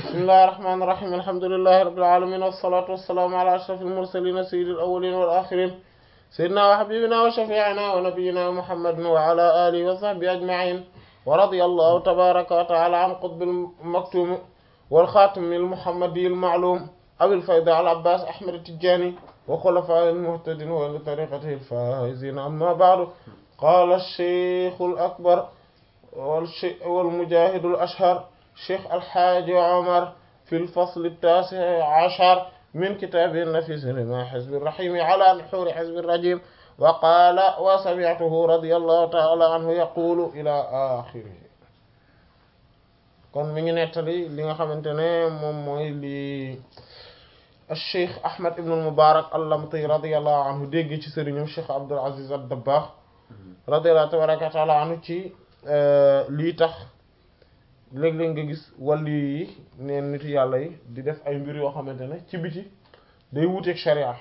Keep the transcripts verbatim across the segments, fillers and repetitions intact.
bismillahir rahmanir rahim alhamdulillahi rabbil alamin wassalatu wassalamu ala ashrafil mursalin sayyidil awwalin wal akhirin sayyidina wa habibina wa shafi'ina wa nabiyyina muhammadin wa ala alihi wa sahbihi ajma'in wa radiyallahu tabaraka wa ta'ala an qutbil maktum wal khatimil muhammadiyil ma'lum abil fayda al abbas ahmad at-tijani wa khulafa'il muhtadin wa li tariqatihi al faizin amma ba'du qala ash-shaykh al akbar wal mujahid al ashhar شيخ الحاج عمر في الفصل التاسع عشر من كتابه النفيس رمى حزب الرحيم على نحور حزب الرجيم وقال وسمعته رضي الله تعالى عنه يقول إلى آخره kon mi ngi nettali li nga xamante ne moom mooy li Cheikh Ahmad ibn al-Mubarak al-Lamti radiyallahu anhu dégg ci sëriñam Cheikh Abdul Aziz ad-Dabbagh radiyallahu tabaraka ta'ala anhu ci lii tax léeg-léeg nga gis wàllu yi neen nitu yàlla yi di def ay mbir yoo xamante ne ci biti day wuteeg sharia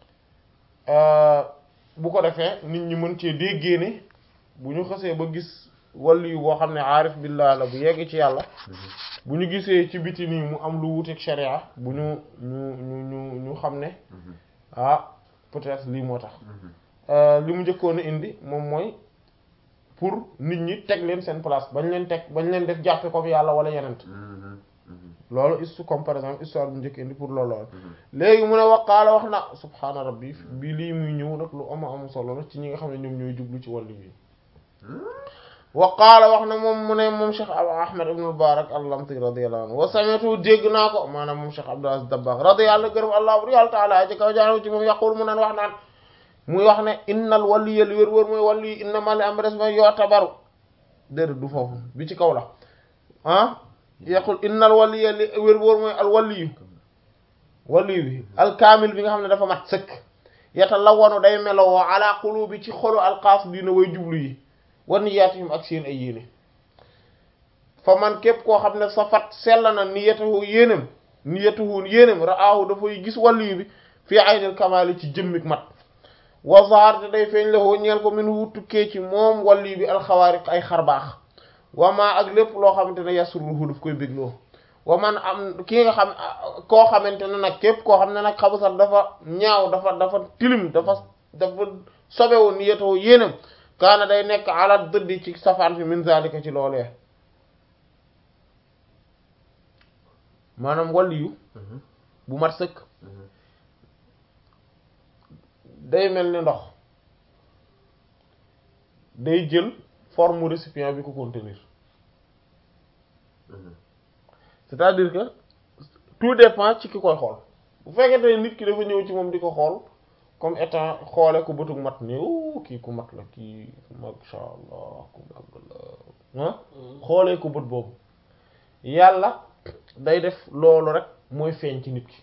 bu ko defee nit ñi mën cee déggee ne bu ñu xasee ba gis wàllu yi boo xam ne aarif billah la bu yegg ci yàlla bu ñu gisee ci biti nii mu am lu wuteeg sharia bu ñu ñu ñu ñu ñu xam ne ah peut-être lii moo tax li mu njëkkoon a indi moom mooy pour nit ñi teg leen seen place bañ leen teg bañ leen def jàppe ko fi yàlla wala yenent loolu istu comme par exemple histoire bu njëkk indi pour loolu lool léegi mu ne waqaala wax na subhaana rabbi bi lii muy ñëw nag lu ama am solo la ci ñi nga xam ne ñoom ñooy jublu ci wàllu yi waqaala wax na moom mu ne moom Cheikh Ahmad ibn al-Mubarak al-Lamti radiyallahu anhu wa sami'tu dégg naa ko maanaam moom Cheikh Abdul Aziz Dabbagh radiyallahu gërëm allah bur yàlla taala ci kaw jaanu ci moom yaqul mu naan wax naan muy wax ne innal waliya li wér-wér mooy wàllu yi innama li am res mooy yoo tabaru déedéet du foofu bi ci kaw la ah yaqul innal waliya li wér-wér mooy al waliyu waliyu bi al kaamil bi nga xam ne dafa mat sëkk yata lawanu day melowoo ala qulubi ci xolu alxaas dina way jublu yi war niyaatihim ak seen ay yéene fa man képp koo xam ne sa fat sell na niyatahu yéenam niyatahu yéenam raahu dafay gis waliyu bi fii aynil kamaali ci jëmmik mat wazaar te day feeñ la woo ñeel ko min wutukkee ci moom wàlli bi alxawaariq ay xarbaax wamaa ak lépp loo xamante ne yasruhu daf koy bégloo waman am ki nga xam koo xamante ne nag képp koo xam ne nag xabu sax dafa ñaaw dafa dafa tilim dafa dafa sobewu niyatoo yéenam kaana day nekk ala dëddi ci safaan fi min zalika ci loolee maanaam wàlli yu bu mat sëkk day mel ni ndox day jël forme récipient bi ko contenir c'est-à-dire que tout dépend ci ki koy xool bu fekkente ne nit ki dafa ñëw ci moom di ko xool comme étant xoole ku bëtug mat ni o kii ku mat la kii masha Allah ku mag la ah xoolee ku bët boobu yàlla day def loolu rek mooy feeñ ci nit ki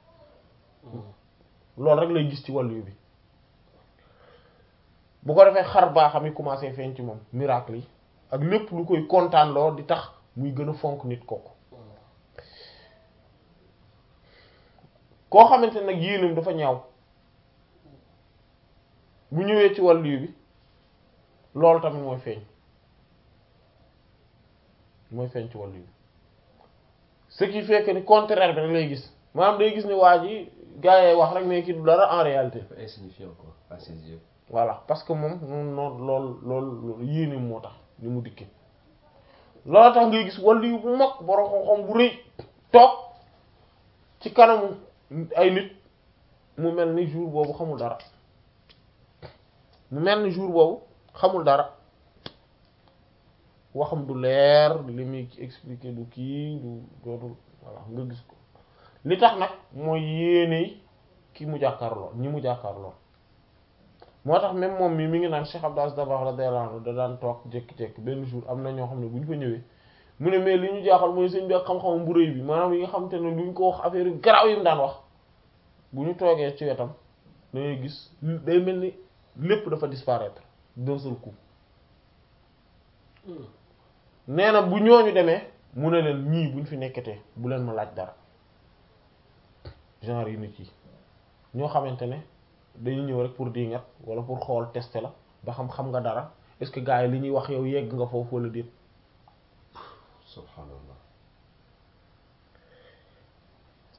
loolu rek lay gis ci wàllu bi bu ko defee xar baaxam yi commencé feeñ ci moom miracle yi ak lépp lu koy kontaan loo di tax muy gën a fonk nit kooku koo xamante nag yéenam dafa ñaaw bu ñëwee ci wàllu bi loolu tamit mooy feeñ mooy feeñ ci wàllu bi ce qui fait que ni contraire bi rek lay gis maanaam day gis ni waa ji gaa yi wax rek mais ki du dara en réalité insignifiant quoi à ses yeux. voilà parce que moom noonu lool lool yéene moo tax ni mu dikkee loolu tax ngay gis wàllu yu bu mag borom xam-xam bu rëy toog ci kanamu ay nit mu mel ni jour boobu xamul dara mu mel ni jour boobu xamul dara waxam du leer li muy expliquer du kii du dootul voilà nga gis ko li tax nag mooy yéene ki mu jàkkaarloo ñi mu jàkkaarloo moo tax même moom mi mi ngi naan Cheikh Abdou Aziz Dabakh radiyallahu anhu da daan toog jékki-jékki benn jour am na ñoo xam ne bu ñu fa ñëwee mu ne mais li ñu jaaxal mooy sëñ bi ak xam-xamam bu rëy bi maanaam yi nga xamante ne luñ ko wax affaire yu garaaw yi mu daan wax bu ñu toogee ci wetam da ngay gis day mel ni lépp dafa disparaître d'un seul coup nee na bu ñooñu demee mu ne leen ñii buñ fi nekkatee bu leen ma laaj dara genre yi nit yi ñoo xamante ne dañuy ñëw rek pour dingat wala pour xool tester la ba xam xam nga dara est-ce que gars yi li ñuy wax yow yegg nga foofu wala déet subhanallah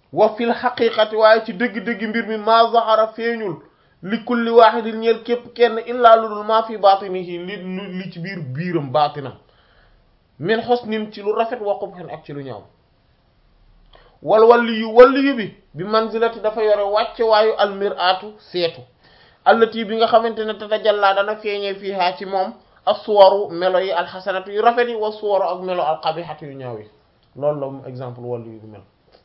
wa fil xaqiqati waaye ci dëgg-dëgg mbir mi maa zahara feeñul li kulli waahidin ñeel képp kenn illaa lu dul maa fi baatinihi li li ci biir biiram baatinam min husnin ci lu rafet wa qubhin ak ci lu ñaaw wal waliyu waliyu bi bi manzilati dafa yore wàcce waayu almiraatu seetu allati bi nga xamante ne tatajalla dana feeñee fii haa ci moom as-suwaru melo yi alxasanatu yu rafet yi wa suwaru ak melo alqabihatu yu ñaaw yi loolu la mu exemple waliyu bi mel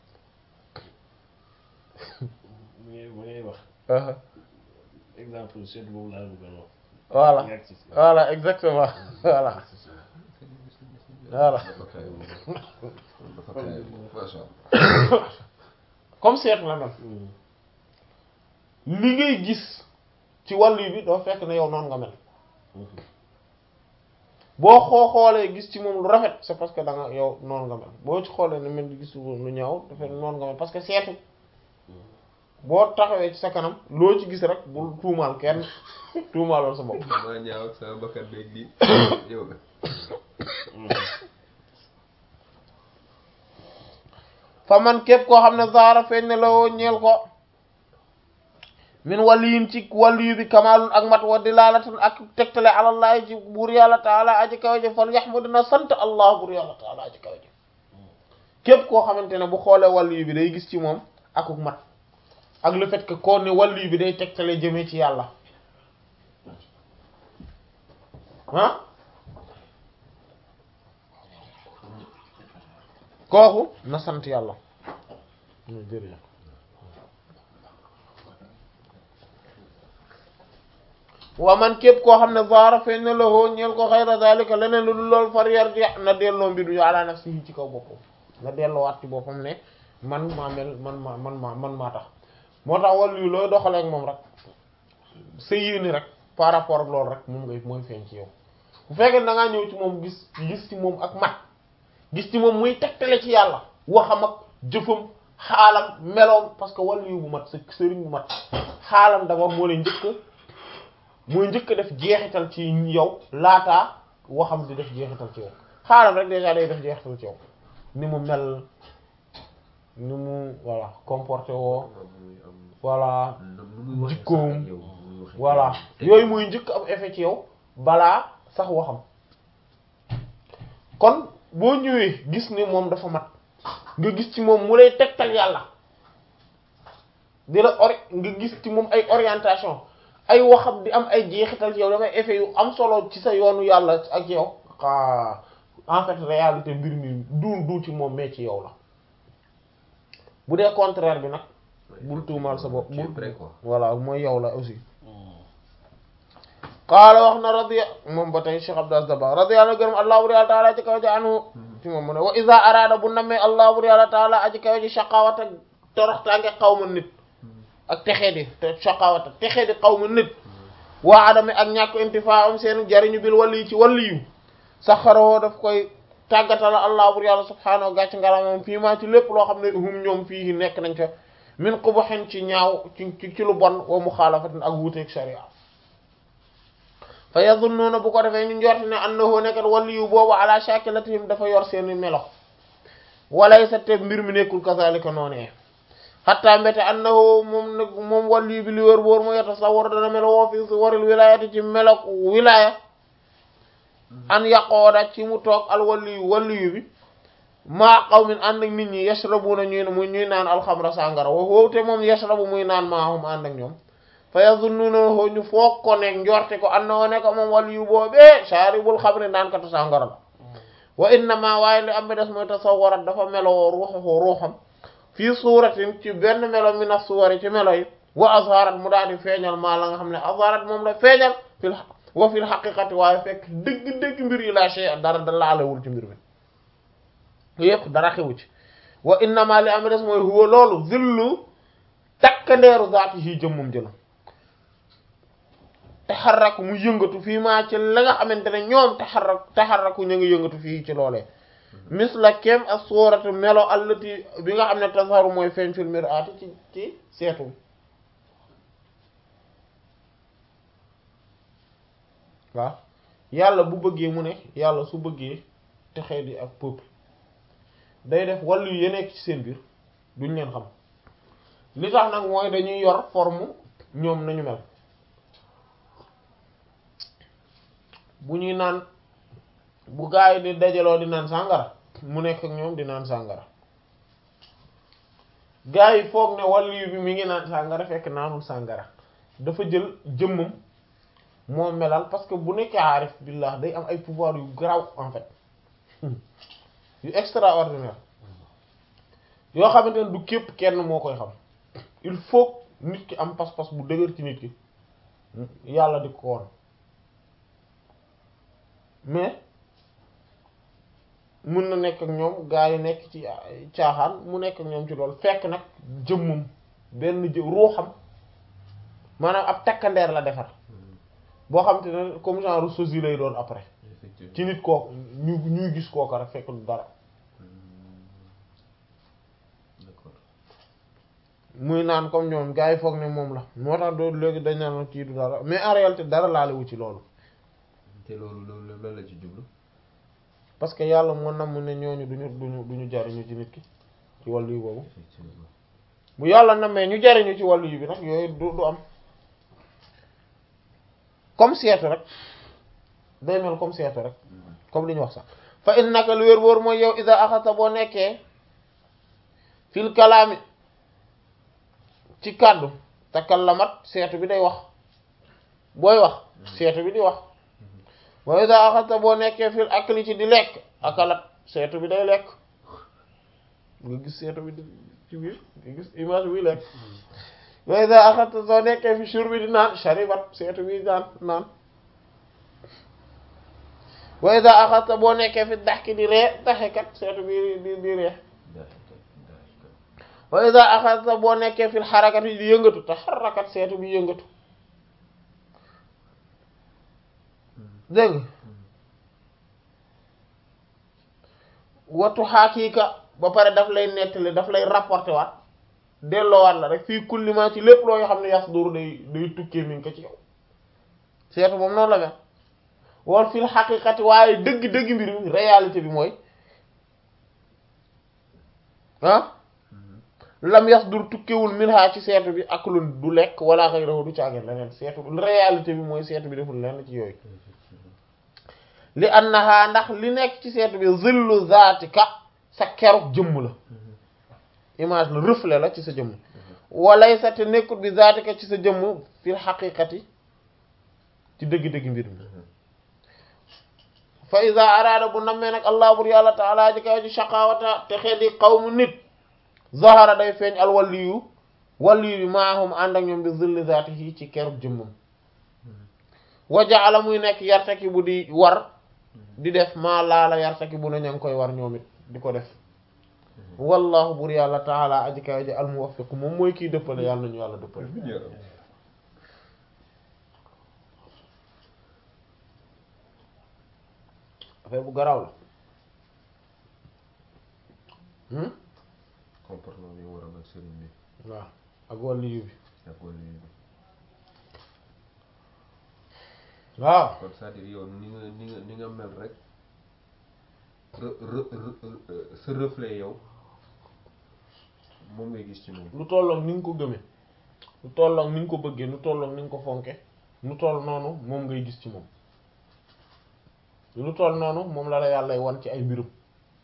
mu ngay mu ngay wax exemple seet boobu laa bëgg a wax. voilà voilà exactement voilà voilà comme seet la mel li ngay gis ci wàllu bi doo fekk ne yow noonu nga mel boo xoo xoolee gis ci moom lu rafet c'est parce que da nga yow noonu nga mel boo ci xoolee ne mel di gis lu ñaaw dafa noonu nga mel parce que seetu boo taxawee ci sa kanam loo ci gis rek bul tuumaal kenn tuumaaloo sa bopp. maa ñaaw ak sama bakkat beeg lii yow la. fa man képp koo xam ne zaara feeñ ne la woo ñeel ko min waliyin ci waliyu bi kamaalun ak mat wa dilaalatan ak tegtale alallahi ci buur yàlla taala aji kaw ji fal yaxmudina sant allah buur yàlla taala aji kaw ji képp koo xamante ne bu xoolee waliyu bi day gis ci moom akuk mat ak le fait que koo ne waliyu bi day tegtale jëmee ci yàlla ah kooku na sant yàlla jërëjëf wa man képp koo xam ne zaara feeñ na lahoo ñeel ko xayra zalika leneen lu dul lool far yar jeex na delloo mbir ñu ala nafsihi ci kaw boppam na delloo waat ci boppam ne man maa mel man maa man maa man maa tax moo tax wàllu yu looy doxalee ak moom rek sa yéene rek par rapport ak loolu rek moom ngay mooy feeñ ci yow bu fekkee da ngaa ñëw ci moom gis gis ci moom ak mat gis ci moom muy tegtale ci yàlla waxam ak jëfam xaalam meloom parce que wàllu yu bu mat sa sëriñ bu mat xaalam d'abord moo lay njëkk mooy njëkk def jeexital ci yow laataa waxam di def jeexital ci yow xaalam rek déjà day def jeexital ci yow ni mu mel ni mu voilà comporté woo voilà jikkoom voilà yooyu mooy njëkk am effet ci yow balaa sax waxam kon boo ñëwee gis ni moom dafa mat nga gis ci moom mu lay tegtal yàlla di la ori nga gis ci moom ay orientation ay waxam di am ay jeexital ci yow dafay effet yu am solo ci sa yoonu yàlla ak yow ah en fait réalité mbir mi du du ci moom mais ci yow la bu dee contraire bi nag bul tuumaal sa bopp bul voilà mooy yow la aussi qaala wax na radiya moom ba tey Cheikh Abdou Aziz Dabakh radiyallahu gërëm allah bur yàlla taala ci kaw ji anhu ci moom mu ne wa iza araada bu namee allah bur yàlla taala aji kaw ji shaqawata toroxtaange xawma nit ak texee di te shaqawata texee di xawma nit waa adame ak ñàkk intifaa am seen jariñu bil wali ci waliyu saxaroo daf koy tàggatala allah bur yàlla subhaanahu gàcc ngala moom fii maa ci lépp loo xam ne hum ñoom fii nekk nañ fa min qubuhin ci ñaaw ci ci lu bon wa muxaalafatin ak wuuteeg sharia fa yazunnuuna bu ko defee ñu njort ne annahu nekkat waliyu boobu ala shakilatihim dafa yor seeni melo walaysa te mbir mi nekkul kazalika noonee xatta mbete annahu moom nag moom waliyu bi li wër boor mu yatasawwar dana melo woo fi suwaril wilayati ci melo wilaya an yaqooda ci mu toog al waliyu waliyu bi maa qawmin ànd ak nit ñi yashrabuna ñuy mu ñuy naan alxamra sàngara wa wowte moom yashrabu muy naan maahum ànd ak ñoom fa yazunnunahu ñu foog ko ne njorte ko annahu ne ko moom waliyu boobee sharibul xamri naan katu sàngara la wa innama waaye li am bi des mooy tasawwarat dafa meloo ruuxu ruuxam fii suuratin ci benn melo min as-suwari ci melo yi wa azharat mu daal di feeñal maa la nga xam ne azharat moom la feeñal fil wa fil haqiqati waaye fekk dëgg-dëgg mbir yi la shay dara da laalewul ci mbir mi yëpp dara xewu ci wa innama li am des mooy huwa loolu zillu takkandeeru zaati yi jëmmum jëla taxarraku mu yëngatu fii maa ci la nga xamante ne ñoom taxarrak taxarraku ñu ngi yëngatu fii ci loolee misla kem ak suuratu melo allati bi nga xam ne tasaru mooy feeñ fil mir'ati ci ci seetu bi waaw yàlla bu bëggee mu ne yàlla su bëggee texee di ak peuple day def wàllu yu nekk ci seen biir duñ leen xam li tax nag mooy dañuy yor forme ñoom nañu mel bu ñuy naan bu gaa yi di dajaloo di naan sàngara mu nekk ak ñoom di naan sàngara gaa yi foog ne wàllu bi mi ngi naan sàngara fekk naanul sàngara dafa jël jëmmam moo melal parce que bu nekkee aarif billah day am ay pouvoir yu garaaw en fait yu extraordinaire yoo xamante ne du képp kenn moo koy xam il faut nit ki am pas-pas bu dëgër ci nit ki yàlla di ko woon mais mun na nekk ak ñoom gaa yi nekk ci caaxaan mu nekk ak ñoom ci loolu fekk nag jëmmum benn jë ruuxam maanaam ab takkandeer la defar boo xam te ne comme genre sosie lay doon après ci nit kooku ñu ñuy gis kooku rek fekk du dara muy naan comme ñoom gaa yi foog ne moom la moo tax doo léegi dañ naan kii du dara mais en réalité dara laalewu ci loolu te loolu loolu lan la ci jublu parce que yàlla moo nam ne ñooñu duñu duñu duñu jariñu ci nit ki ci wàllu yu boobu bu yàlla namee ñu jariñu ci wàllu yu bi nag yooyu du du am comme seetu rek day mel comme seetu rek comme li ñu wax sax fa innaka lu wér wóor mooy yow ida axata boo nekkee fil kalaami ci kàddu takallamat seetu bi day wax booy wax seetu bi di wax wa ida axata boo nekkee fil akli ci di lekk akalat seetu bi day lekk nga gis seetu bi di ci biir nga gis image bi lekk wa ida axata soo nekkee fi shurbi di naan sharibat seetu bi naan naan wa ida axata boo nekkee fi daxki di ree daxekat seetu bi di di ree wa ida axata boo nekkee fil xarakat yi di yëngatu te xarakat seetu bi yëngatu dégg watu xaakika ba pare daf lay nettali daf lay rapporter waat delloowaat la rek fii kullima ci lépp loo xam ne yas duru day day tukkee mi ngi ko ci yow seetu moom noonu la mel wal fil xaqiqati waaye dëgg-dëgg mbir mi réalité bi mooy ah lam yas dur tukkewul minha ci seetu bi ak lu du lekk wala xayrahu du caageen leneen seetu réalité bi mooy seetu bi deful lenn ci yooyu li annaha ndax li nekk ci seetu bi zillu zaatika sa keruk jëmm la image la reflet la ci sa jëmm walaysa te nekkul bi zaatika ci sa jëmm fil xaqiqati ci dëgg-dëgg mbir mi fa iza araada bu nammee nag allah bur yàlla taala ji kaw ci shaqawata te xeddi qawmu nit zahara day feeñ al waliyu waliyu bi maahum ànd ak ñoom bi zilli zaatihi ci keruk jëmmam wa ja'ala muy nekk yartaki bu di war di def maa laala yartaki bu na ña ngi koy war ñoom it di ko def wallahu bur yàlla taala aji kaw ji al muwaffiq moom mooy kiy dëppale yàlla nañu yàlla dëppale affaire bu garaaw la comportement bi war a nag sëriñ bi waaw ak wàlliyu bi ak wàlliyu bi waaw kon c'est-à-dire yow ni nga ni nga ni nga mel rek re re sa reflet yow moom ngay gis ci moom lu tollook ni nga ko gëmee lu tollook ni nga ko bëggee lu tollook ni nga ko fonke lu toll noonu moom ngay gis ci moom lu toll noonu moom la la yàlla wan ci ay mbirum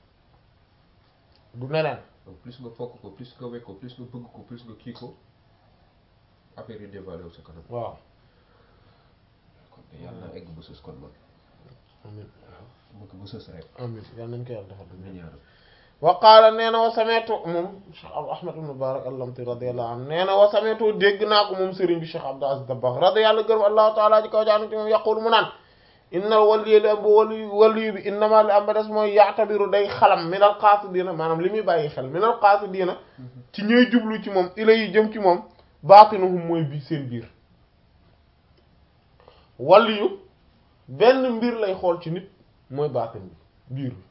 du neneen plus nga fokk ko plus nga wekk ko plus nga bëgg ko plus nga kii ko affaire yi dévalé wu sa kanam waaw kon yàlla na egg bu sës kon man amin bëgg bu sës rek amin yàlla nañ ko yàlla defal nga ñaaral wa qaala nee na wa sameetu moom Cheikh Ahmad ibn Mubarak al-Lamti radiyallahu anhu nee na wa sameetu dégg naa ko moom sëriñ bi Cheikh Abdou Aziz Dabakh radiyallahu gërëm allahu taala ji kaw jaanu ci moom yaqul mu naan innal waliyu li am ba waliyu waliyu bi innama li am ba des mooy yaatabiru day xalam minal qaasidiina maanaam li muy bàyyi xel minal qaasidiina ci ñooy jublu ci moom ila yi jëm ci moom baatinuhum mooy bi seen biir waliyu benn mbir lay xool ci nit mooy baatin bi biir bi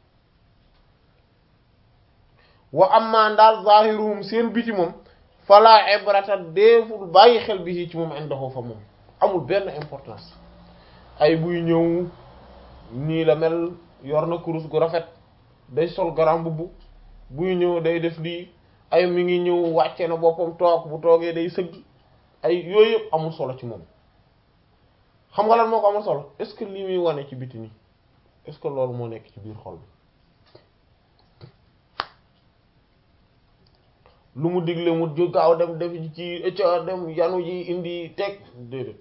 wa amma daal zahiruhum seen biti moom fala ibrata deeful bàyyi xel bi ci moom indahu fa moom amul benn importance ay buy ñëw nii la mel yor na kurus gu rafet day sol garam mbubb buy ñëw day def lii ay mi ngi ñëw wàcce na boppam toog bu toogee day sëgg ay yooyu yëpp amul solo ci moom xam nga lan moo ko amul solo est-ce que li muy wane ci biti nii est-ce que loolu moo nekk ci biir xol bi lu mu digle mu ju gaaw dem def ci ëcca dem yanu ji indi teg déedéet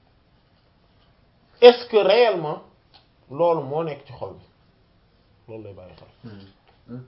est-ce que réellement loolu moo nekk ci xol bi loolu lay bàyyi xel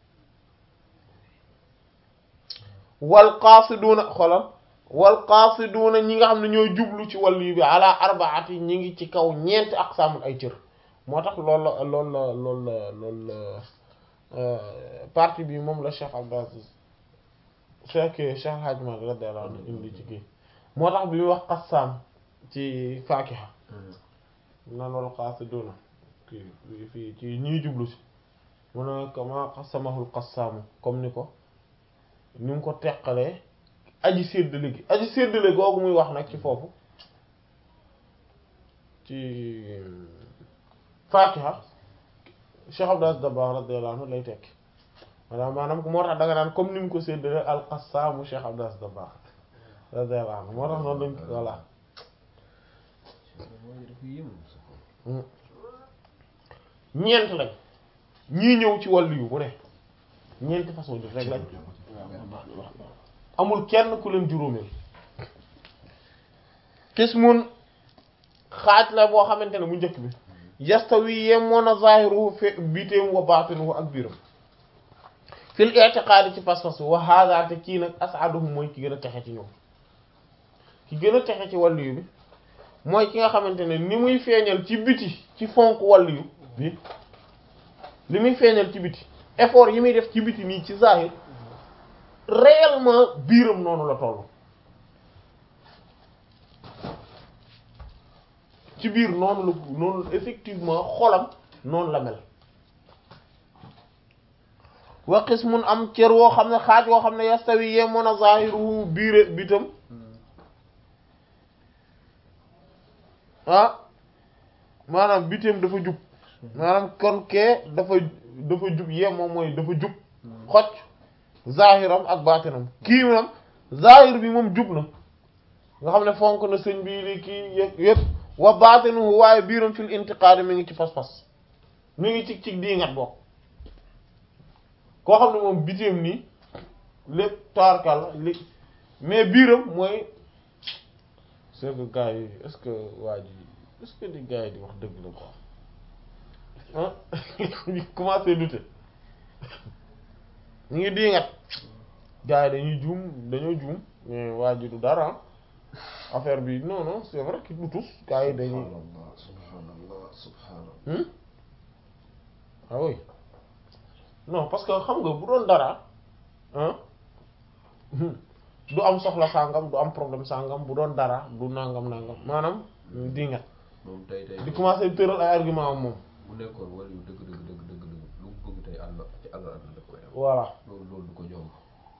wal qaasiduuna xolal wal qaasiduuna ñi nga xam ne ñooy jublu ci wàllu bi ala arbaati ñi ngi ci kaw ñeenti aqsaamul ay cër moo tax loolu la loolu la loolu la loolu la partie bi moom la Cheikh Abdou Aziz Cheikh Cheikh Hadj Malick radiyallahu anhu indi ci kii moo tax bi muy wax qassam ci Faakiha naan wal qaasiduuna kii fii ci ñiy jublu ci mu ne kama qassamahul qassaamu comme ni ko ni mu ko teqalee aji séddale gi aji séddale googu muy wax nag ci foofu ci Fatiha Cheikh Abdou Aziz Dabakh radiyallahu anhu lay tekki maanaam maanaam moo tax danga naan comme ni mu ko séddale al-Qassaamu Cheikh Abdou Aziz Dabakh radiyallahu anhu moo tax noonu lañ voilà ñeent lañ ñii ñëw ci wàllu yu bu ne ñeenti façon def rek lañ amul kenn ku leen juróomeel qismun xaaj la boo xamante ne bu njëkk bi yastawi yemoon a zahiruhu fi bitéem wa batinuhu ak biiram fil i'tiqaadi ci pas-pas wa hadha te kii nag as'aduhum mooy ki gën a texe ci ñoom ki gën a texe ci wàllu yu bi mooy ki nga xamante ne ni muy feeñal ci biti ci fonk wàllu yu bi li muy feeñal ci biti effort yi muy def ci biti nii ci zahir réellement biiram noonu la toll ci biir noonu la noonu effectivement xolam noonu la mel wa qismun am cër woo xam ne xaaj woo xam ne yastawi yemoon a zahiruhu biire bitam ah maanaam bitam dafa jub maanaam kon kee dafa dafa jub yemoo mooy dafa jub xocc zahiram ak baatinam kii moom zahir bi moom jub na nga xam ne fonk na sëñ bi li kii yëpp yëpp wa baatinuhu waaye biiram fil intiqaad mi ngi ci pas-pas mi ngi ci ci diingat bokk koo xam ne moom bitim nii lépp taarkal li mais biiram mooy c'est que gars yi est-ce que waa ji est-ce que di gars yi di wax dëgg la quoi ah ñu commencé douter ñu ngi diingat gars yi dañuy juum dañoo juum mais waa ji du dara affaire bi non non c'est vrai que du tous gars yi dañuy subhanallah subhanallah ah oui non parce que xam nga bu doon dara ah du am soxla sàngam du am problème sàngam bu doon dara du nangam nangam maanaam diingat moom tey tey di commencer tëral ay argument am moom bu nekkoon wala yu dëgg dëgg dëgg dëgg dëgg lu mu bëgg tey àll ci àll àll la koy am. voilà loolu loolu du ko jomb.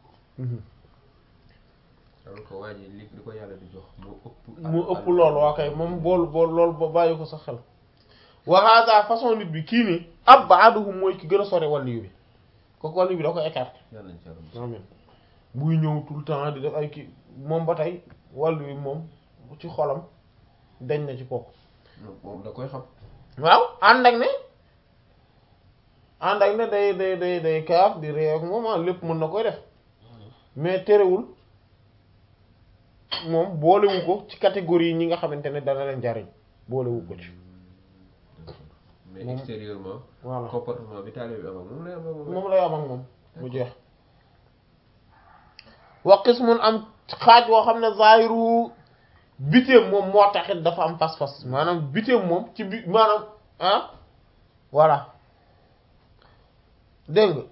alors que waa ji li li ko yàlla di jox moo ëpp. mu ëpp loolu waa kay moom boolu bool loolu ba bàyyi ko sa xel. wa hada façon nit bi kii nii ab'aduhum mooy ki gën a sori wàllu bi kooku wàllu bi da ko écarté. yàlla nañ ci yàlla amiin buy ñëw tout le temps di def ay kii moom ba tey wàllu bi moom ci xolam dañ na ci kooku. moom da koy xam. waaw ànd ak ne ànd ak ne day day day day kaaf di réew ak moom lépp mën na koy def mais terewul moom boolewu ko ci catégorie yi ñi nga xamante ne dana leen jariñ boolewu ko ci. mais extérieurement. voilà comportement bi taalibe bi am ak moom lay am ak moom. moom lay am ak moom mu jeex. wa qismun am xaaj boo xam ne zahiru bitéem moom moo taxit dafa am pas-pas maanaam bitéem moom ci bi maanaam ah voilà dégg nga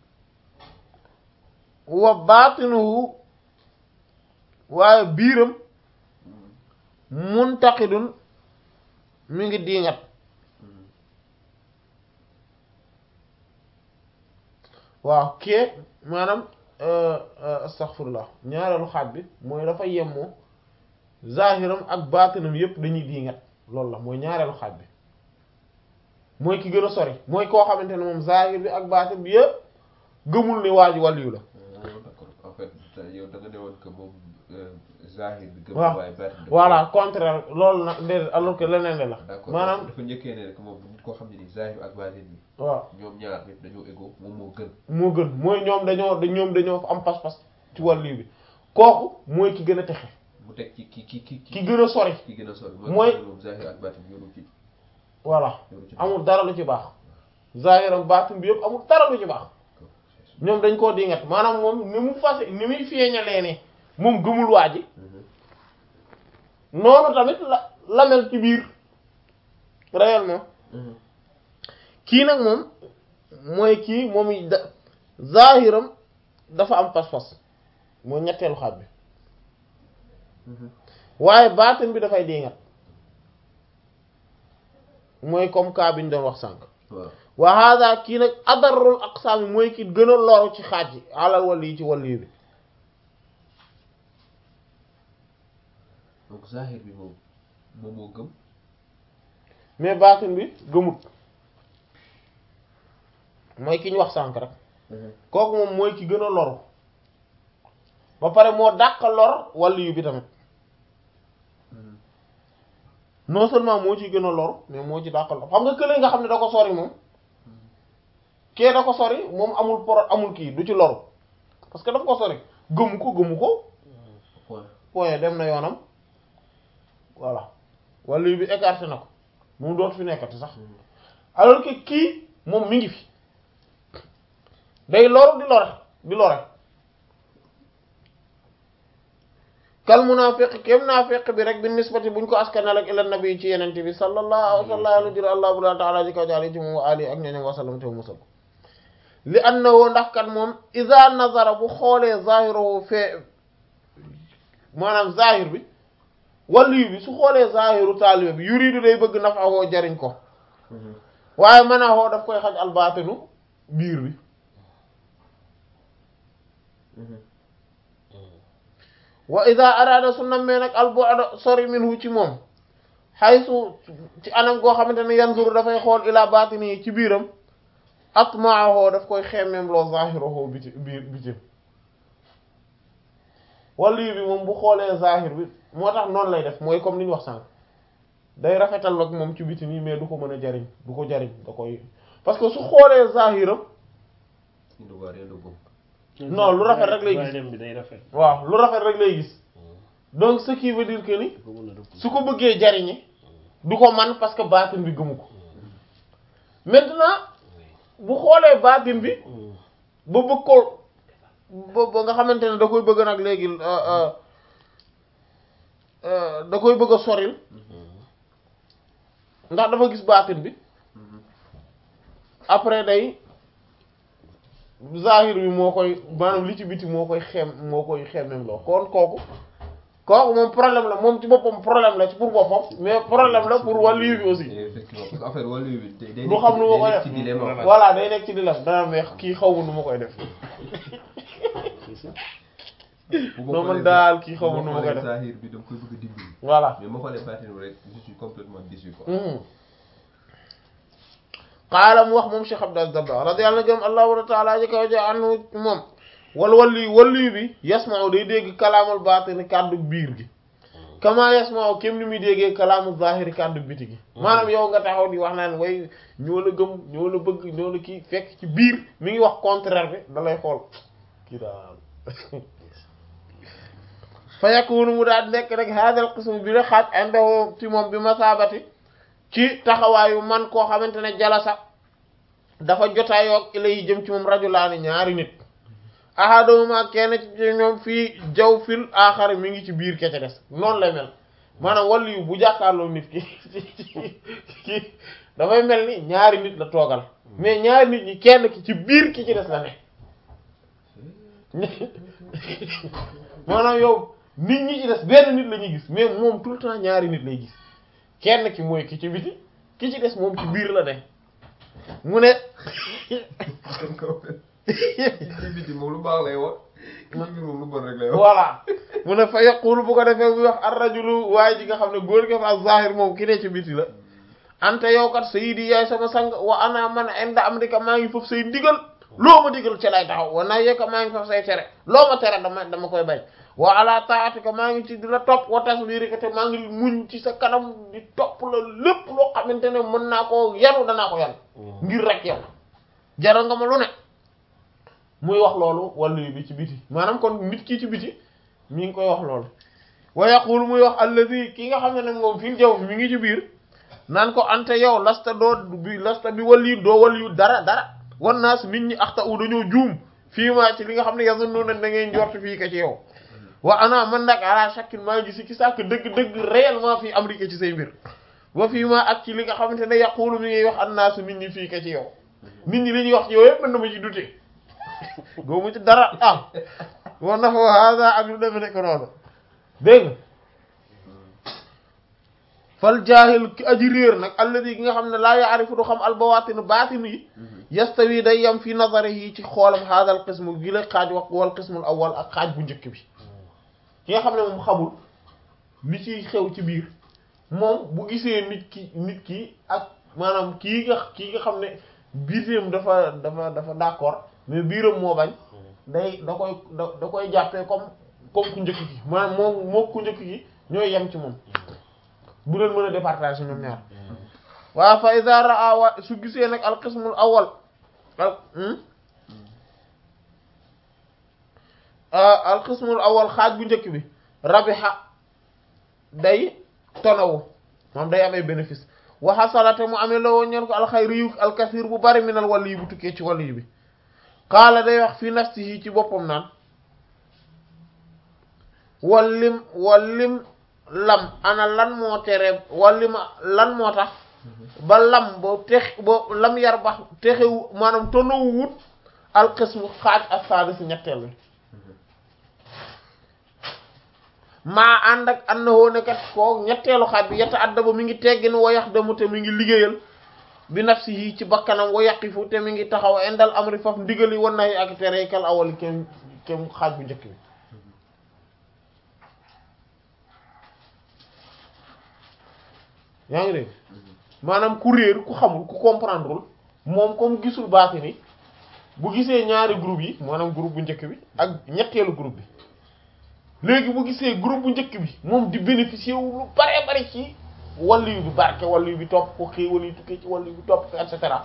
wa baatinuhu waaye biiram muntaqidun mi ngi diingat waaw kee maanaam astaghfirullah ñaareelu xaaj bi mooy dafa yemmoo zahiram ak baatinam yépp dañuy diingat loolu la mooy ñaareelu xaaj bi mooy ki gën a sori mooy koo xamante ne moom zahir bi ak baatin bi yépp gëmul ne waa ji wàllu la yow da nga ne woon que moom zahir bi. gëm waaw waaye baatin bi. voilà contraire loolu nag déedéet alors que leneen la. d'accord maanaam dafa njëkkee ne rek moom nit koo xam ne ni zahir ak baatin bi. waaw ñoom ñaar ñëpp dañoo égaux moom moo gën. moo gën mooy ñoom dañoo ñoom dañoo am pas-pas ci wàllu bi kooku mooy ki gën a texe. mu teg ci ki ki ki ki gën a sori. ki gën a sori. mooy moom zahir ak baatin yoru ci. voilà amul dara lu ci baax. zahiram baatin bi yëpp amul dara lu ci baax. ñoom dañ koo dingat maanaam moom ni mu fas ni muy feeñalee ne moom gëmul waa ji noonu tamit la la mel ci biir réellement kii nag moom mooy kii moom da zahiram dafa am pas-pas mooy ñetteelu xaaj bi waaye baatin bi dafay dingat mooy comme cas bi ñu doon wax sànq wa hada kii nag adarrul aqsaam mooy ki gën a loru ci xaaj yi alal wali yi ci wali bi donc zahir bi moom moom moo gëm mais baatin bi gëmut mooy ki ñu wax sànq rek kooku moom mooy ki gën a loru ba pare moo dàq lor wali yu bi tamit non seulement moo ci gën a loru mais moo ci dàq lor xam nga kële nga xam ne da ko sori moom kee da ko sori moom amul por amul kii du ci loru parce que daf ko sori gëmu ko gëmu ko point dem na yoonam voilà wala bi écarté na ko moom dootu fi nekkati sax alors que kii moom mi ngi fi day loru di lore di lore kal munaafiq kem naafiq bi rek bi nisbati buñ ko askanal ak ila nabi ci yenente bi sallallahu alayhi wa ta'ala ji kaw jaali ci moom wa ali ak ñooñu wasallam te musal li annahu ndax kat moom iza nazara bu xoolee zahiruhu fee maanaam zahir bi waliyu bi su xoolee zahiru taalibe bi yuridu day bëgg naf'ahu jariñ ko waaye manahu daf koy xaj albaatinu biir bi wa iza arada su nammee nag albu'da sori minhu ci moom haythu ci anam goo xamante ne yanzuru dafay xool ila baatini ci biiram atma'ahu daf koy xemmeem loo zahiruhu biti biir biti waliyu bi moom bu xoolee zahir bi moo tax noonu lay def mooy comme ni ñu wax sànq day rafetal ak moom ci biti nii mais du ko mën a jariñ du ko jariñ da koy parce que su xoolee zahiram non lu rafet rek lay gis waaw lu rafet rek lay gis donc ce qui veut dire que ni su ko bëggee jariñe du ko man parce que baatin bi gëmu ko maintenant bu xoolee baatin bi ba bëgg ko ba ba nga xamante ne da koy bëgg nag léegi da koy bëgg a soril ndax dafa gis baatin bi après day zahir bi moo koy maanaam li ci biti moo koy xem moo koy xemmem loo kon kooku kooku moom problème la moom ci boppam problème la ci pour boppam mais problème la pour wàllu bi aussi effectivement parce que affaire wàllu bi day du xam nu ma koy def voilà day nekk ci dilem dana meex kii xaw ma nu ma koy def non man daal kii xaw ma nu ma koy def zahir bi da koy bëgg a dimbali voilà mais ma xoolee baatin rek je suis complètement déçu quoi qaala mu wax moom Cheikh Abdou Dabakh radiyallahu anhu Allahu ta'ala ji kaw ja anhu moom wal walli walli bi yasma'u day dégg kalaamal baatini kàddu biir gi kama yasma'u kem ni muy déggee kalaamu zahiri kàddu biti gi maanaam yow nga taxaw di wax naan way ñoo la gëm ñoo la bëgg ñoo la kii fekk ci biir mi ngi wax contraire bi da lay xool kii daal fa yakunu mu daal nekk rek hadal qism bi la xaaj andahu ci moom bi masabati ci taxawaayu man koo xamante ne jalasa dafa jotaayoog ilay jëm ci moom rajulaani ñaari nit ahaduma kenn ci ñoom fii jaw fil aaxar mi ngi ci biir ke ca des noonu lay mel maanaam wàllu yu bu jàkkaarloo nit ki ki dafay mel ni ñaari nit la toogal mais ñaari nit ñi kenn ki ci biir ki ci des la ne maanaam yow nit ñi ci des benn nit la ñuy gis mais moom tout le temps ñaari nit lay gis kenn ki mooy ki ci biti ki ci des moom ci biir la ne mu ne ci biti moom lu baax lay wax ci biir moom lu bon rek lay wax voilà mu ne fa yaqulu bu ko defee bu wax ar-rajulu waaye ji nga xam ne góor gi fa zahir moom ki ne ci biti la ante yow kat sayyidi yaay sama sang wa ana man inda amrika maa ngi foofu say ndigal loo ma digal ci lay taxaw wa nahyaka maa ngi fa say tere loo ma tere dama dama koy bañ wa ala ta'atika maa ngi ci di la topp wa tasbirika te maa ngi muñ ci sa kanam di topp la lépp loo xamante ne mën naa koo yanu danaa ko yan ngir rek yow jaral nga ma lu ne muy wax loolu wàllu bi ci biti maanaam kon nit ki ci biti mi ngi koy wax loolu wa yaqulu muy wax allazi ki nga xam ne nag moom fii jaw fi mi ngi ci biir naan ko ante yow lasta doo bi lasta bi waliyu doo waliyu dara dara wan naas nit ñi axta u dañoo juum fii maa ci li nga xam ne yazunnuuna da ngay njort fii ka ci yow wa ana man nag ala shakkin maa ngi sikki sàkk dëgg-dëgg réellement fii amrika ci say mbir wa fii maa ak ci li nga xamante ne yaqulu mi ngay wax annaasu nit ñi fii ka ci yow nit ñi li ñuy wax ci yow yëpp mën na ma ci dute góomu ci dara ah wa nahu hada ak lu deme nekk noonu dégg nga fal jaahil ki aji réer nag alladi gi nga xam ne laa yaarifu du xam albawatin baatin yi yastawi day yam fi nazarihi ci xoolam hada al qismu gi la xaaj wax wal qismul awwal ak xaaj bu njëkk bi ki nga xam ne moom xamul li ciy xew ci biir moom bu gisee nit ki nit ki ak maanaam kii nga kii nga xam ne biiram dafa dafa dafa d'accord mais biiram moo bañ day da koy da da koy jàppee comme comme ku njëkk gi maanaam moom moo ku njëkk gi ñooy yem ci moom bu leen mën a départager ñoom ñaar waaw fa iza ra'a wa su gisee nag al qismul awwal al al qismul awwal xaaj bu njëkk bi rabiha day tonawu moom day amee bénéfice wa hasalate mu amee la woon ñeen ko alxayri yu alkasir bu bari minal wàllu yi bu tukkee ci wàllu yi bi qaala day wax fi nafsihi ci boppam naan wallim wallim lam ana lan moo tere wallima lan moo tax ba lam ba tex ba lam yar bax texewu maanaam tonawu wut alqismu xaaj ak sadis ñetteel bi maa ànd ak annahu nekat ko ñetteelu xaaj bi yetta addaba mi ngi teggin wa yaxdamu te mi ngi liggéeyal bi nafsihi ci bakkanam wa yaqifu te mi ngi taxaw indal amri faf ndigali wan nahi ak tere kal awali kem kem xaaj bu njëkk bi yaa ngi dégg maanaam ku réer ku xamul ku comprendreul moom comme gisul baati ni bu gisee ñaari groupe yi maanaam groupe bu njëkk bi ak ñetteelu groupe bi léegi bu gisee groupe bu njëkk bi moom di bénéficier wu lu bare bare ci wàllu yu bi barke wàllu yu bi topp ko xëy wàllu yu tukkee ci wàllu yu bi topp ko et cetera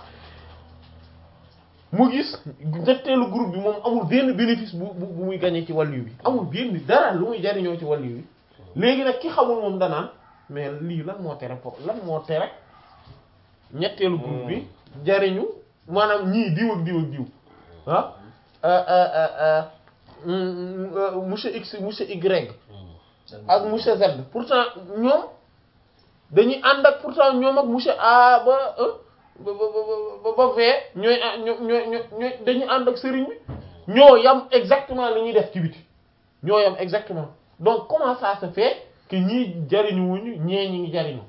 mu gis ñetteelu groupe bi moom amul benn bénéfice bu bu bu muy gagné ci wàllu yu bi amul benn dara lu muy jariñoo ci wàllu yu bi léegi nag ki xamul moom danaan mais lii lan moo tere pour lan moo tere ñetteelu groupe bi jariñu maanaam ñii diw ak diw ak diw ah monsieur X monsieur Y ak monsieur Z pourtant ñoom dañuy ànd ak pourtant ñoom ak monsieur A ba ba ba ba V ñooy ñooy ñooy dañuy ànd ak sëriñ bi ñoo yam exactement li ñuy def ci biti ñoo yam exactement donc comment ça se fait que ñii jariñu wuñu ñee ñi ngi jariñu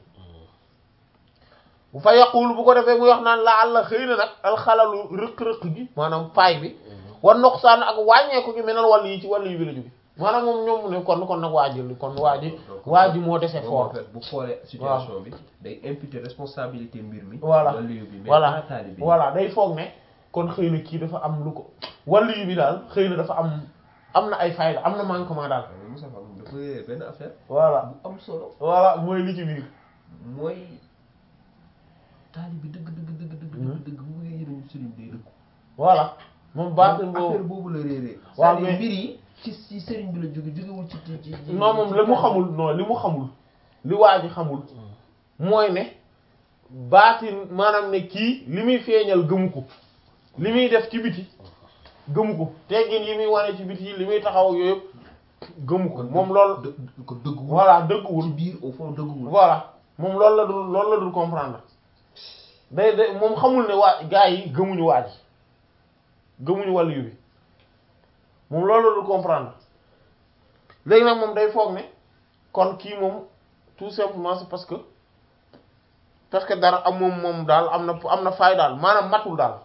bu fa yaqul bu ko defee muy wax naan la àlla xëy na nag alxalalu rëq-rëq gi maanaam faay bi war noqsaan ak wàññeeku gi menal wàll yi ci wàll yi bi la jóge maanaam moom ñoom ne kon kon nag waa ji kon waa ji waa ji moo dese fort bu xoolee situation bi day imputer responsabilité mbir mi voilà wàllu yu bi voilà voilà day foog ne kon xëy na kii dafa am lu ko wàllu yu bi daal xëy na dafa am am na ay fayda am na manquement daal Moussa Fall dafa benn affaire voilà bu am solo voilà mooy li ci biir mooy taali bi dëgg dëgg dëgg dëgg dëgg bu bëggee yëriñu sëriñ day dëgg voilà moom baatin boobu affaire boobu la réeree waaw c'est-à-dire mais mbir yi ci ci sëriñ bi la jóge jógewul ci ci ci non moom li mu xamul non li mu xamul li waa ji xamul mooy ne baatin maanaam ne kii li muy feeñal gëmu ko li muy def ci biti gëmu ko teggin yi muy wane ci biti li muy taxaw ak yooyu yëpp gëmu ko moom loolu ko dëgguwul voilà dëgguwul ci biir au fond dëgguwul voilà moom loolu la dul loolu la dul comprendre day day moom xamul ne waa gaa yi gëmuñu waa ji gëmuñu wàllu yu bi moom loolu la dul comprendre léegi nag moom day foog ne kon kii moom tout simplement c'est parce que parce que dara am moom moom daal am na am na faay daal maanaam matul daal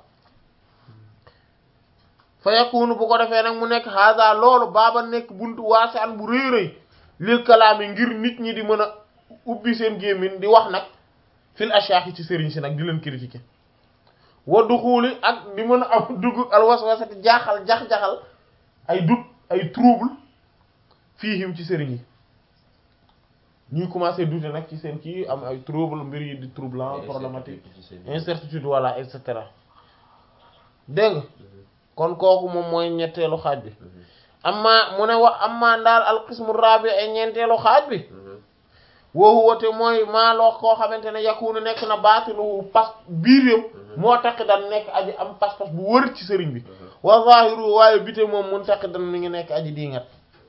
fa yakunu bu ko defee nag mu nekk haza loolu baaba nekk buntu waase an bu rëy rëy lil kalaami ngir nit ñi di mën a ubbi seen gémmiñ di wax nag fil ashaax ci sëriñ si nag di leen critiquer wa duxuuli ak di mën a am dugg al waswasati jaaxal jax-jaxal ay doute ay trouble fiihim ci sëriñ yi ñuy commencé douter nag ci seen kii am ay trouble mbir yi di troublant problématique incertitude voilà et cetera dégg nga kon kooku moom mooy ñetteelu xaaj bi amma mu ne wax amma ndaal alqismu rabi ay ñeenteelu xaaj bi woowu woote mooy maa loo koo xamante ne yakunu nekk na baatinuhu pas biiram moo tax daan nekk aji am pas-pas bu wër ci sëriñ bi wa zahiru waaye bite moom mun tax daan mi ngi nekk aji diingat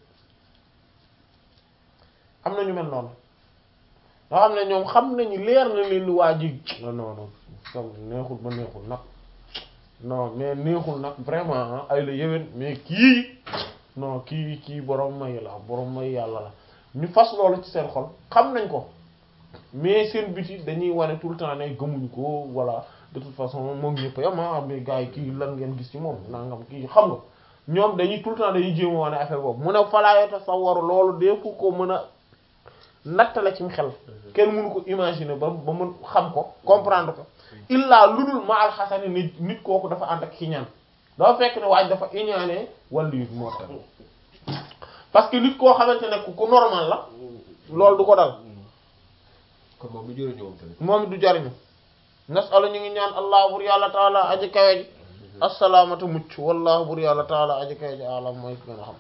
am na ñu mel noonu nga xam ne ñoom xam nañu leer na leen ni waa ji non non non neexul ba neexul nag non mais neexul nag vraiment ay la yéwén mais kii non kii kii borom may la borom may yàlla la ñu fas loolu ci seen xol xam nañ ko mais seen biti dañuy wane tout le temps ne gëmuñu ko voilà de toute façon moom ñëpp yam ah mais gars yi kii lan ngeen gis ci moom nangam kii xam nga ñoom dañuy tout le temps dañuy jéem a wane affaire boobu mu ne falaayota sa waru loolu defu ko mën a nattale ci xel kenn mënu ko imaginer ba ba mën xam ko comprendre ko illaa ludul ma alxasani nit nit kooku dafa ànd ak iñaan dafa fekk ne waaj dafa iñaanee wàllu yu moo tax parce que nit koo xamante ne ku normal la loolu du ko dal kon moom du jëriñu moom tamit moom du jariñu nasalu ñu ngi ñaan allah bur yàlla taala aji kawe ji assalaamata mucc wallahu bur yàlla taala aji kawe ji alam mooy ki gën a xam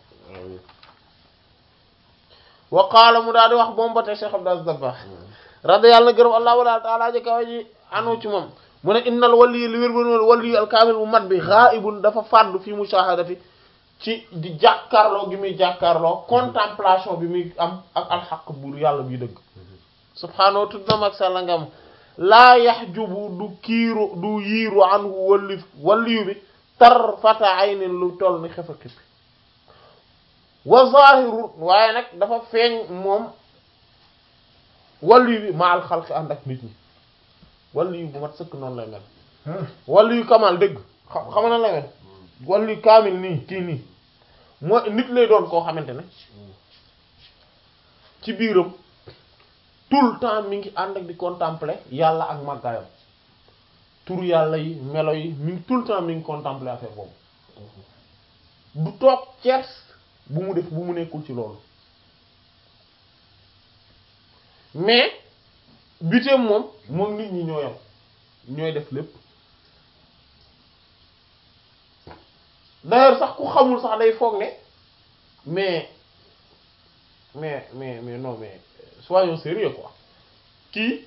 wa qaala mu daal di wax moom ba tey Cheikh Abdou Dabakh radiyallahu gërëm allah wala taala aji kawe ji anu ci moom mu ne innal wali li wér ba wali al kaamil bu mat bi ghaibun dafa fàddu fi mushahadati ci di jàkkaarloo gi muy jàkkaarloo contemplation bi muy am ak alxaq buur yàlla bi dëgg subhaanahu tuddnam ak sella ngam laa yaxjubu du kiiru du yiiru anhu walli walliyu bi tarfata aynin lu toll ni xefa xippi wa zahiru waaye nag dafa feeñ moom walliyu bi ma al xalqi ànd ak nit ñi walliyu bu mat sëkk noonu lay mel walliyu kamal dëgg xam xam na lay mel walliyu kaamil nii kii nii mooy nit lay doon koo xamante ne ci biiram tout le temps mi ngi ànd ak di contempler yàlla ak màggaayam tur yàlla yi melo yi mi ngi tout le temps mi ngi contempler affaire boobu du toog ceers bu mu def bu mu nekkul ci loolu mais biteem moom moom nit ñi ñoo yam ñooy def lépp d'ailleurs sax ku xamul sax day foog ne mais mais mais mais non mais soyons sérieux quoi kii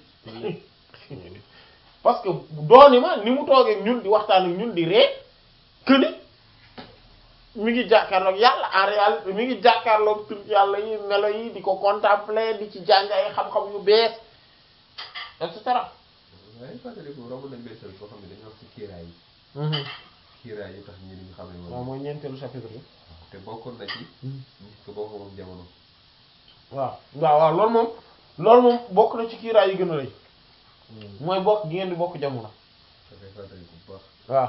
parce que dooni ma ni mu toogee ñun di waxtaan ak ñun di ree que ni mi ngi jàkkaarloog yàlla en réalité mi ngi jàkkaarloog tur yàlla yi melo yi di ko contempler di ci jàng ay xam-xam yu bees et cetera. waaye fàttaliku romb nañ benn sëriñ boo xam ne dañuy wax ci kiiraay yi. kiiraay yi tax ñi ñu xam ne moom. waaw mooy ñeenteelu chapitre bi. te bokkoon na ci. nit ko bokk moom jamono. waaw waaw waaw loolu moom loolu moom bokk na ci kiiraay yi gën a rëy. mooy bokk gi ngeen di bokk jamono. dafay fàttaliku bu baax. waaw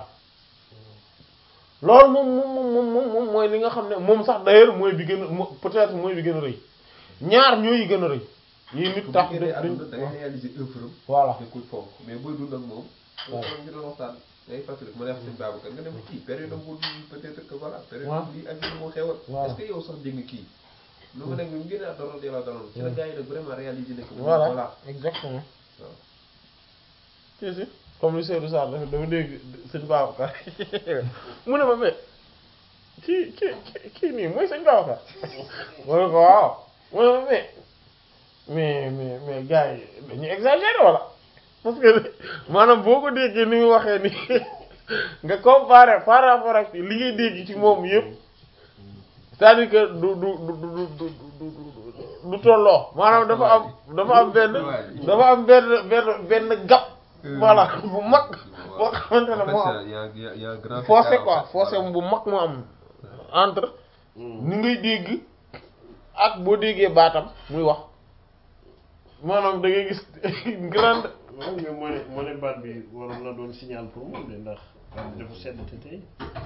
loolu moom moom moom moom mooy li nga xam ne moom sax d'ailleurs mooy bi gën a peut-être mooy bi gën a rëy ñaar ñooy gën a rëy. yii nit tax da ngay réaliser œuvre am. voilà da koy fonk mais booy dund ak moom. waaw ñu doon waxtaan ngay fàttaliku ma ne wax sëñ Babacar nga dem kii période am bu peut-être que voilà. période lii ak lii moo xewal. est-ce que yow sax dégg nga kii. lu mu nekk bi mu gën a doon yàlla doon. ci la gars yi nag vraiment réaliser ne ko. voilà exactement. waaw. si si comme li Seydou Sarr dafa dama dégg sëñ Babacar mu ne ma mais kii kii kii nii mooy sëñ Babacar. ma ne ko waaw mu ne ma mais. mais mais mais gars yi dañuy exagérer wala parce que maanaam boo ko déggee ni mu waxee ni nga comparer par rapport ak li ngay dégg ci moom yëpp c'est-à-dire que du du du du du du du tolloo maanaam dafa am dafa am benn dafa am benn benn benn gap voilà bu mag boo xamante ne moo am fossé quoi fossé bu mag moo am entre ni ngay dégg ak boo déggee baatam muy wax maanaam da ngay gis grande. waaw mais moo ne moo ne baat bi waroon na doon signal pour moom de ndax dafa sedd te tey.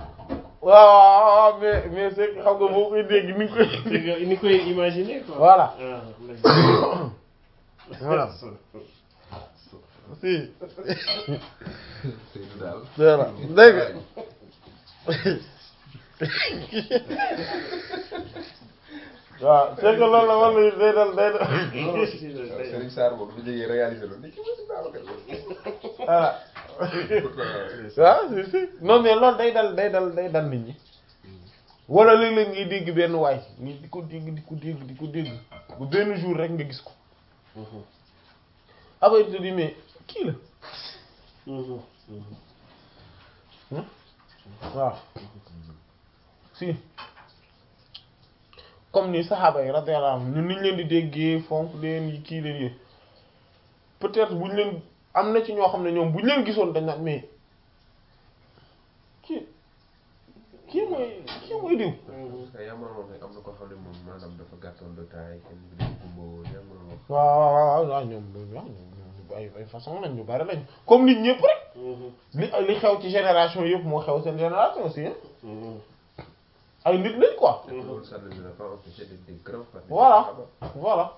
waaw mais mais c'est xam nga boo koy dégg ni nga koy. ni koy imaginer quoi. voilà. ah voilà. si Seydou daal. voilà dégg nga waaw c'est que loolu la wala day dal day dal non si si day Serigne Sarr moom bu jógee réalisé loolu ni ki mooy si Babacar voilà waaw si si non mais loolu day dal day dal day dal nit ñi wala léeg-léeg ngay dégg benn waay ngi di ko dégg di ko dégg di ko dégg bu benn jour rek nga gis ko après tu te dis mais kii la waaw si comme ni saxaaba yi radiyallahu anhum ñun niñ leen di déggee fonk leen yi kii leen yi peut-être buñ leen am na ci ñoo xam ne ñoom buñ leen gisoon dañ naan mais kii kii mooy kii mooy diw parce que yaa ma wax ne am na koo xam ne moom maanaam dafa gàttoon de taille kenn bi dañ gumba woon yaa ma wax waaw waaw waaw waaw ñoom waaw ñoom ay ay façon lañ ñu bari lañ comme nit ñëpp rek li li xew ci génération yëpp moo xew seen génération aussi ay nit lañ quoi loolu ça ne nous a pas empêché d'être des grands partis. voilà voilà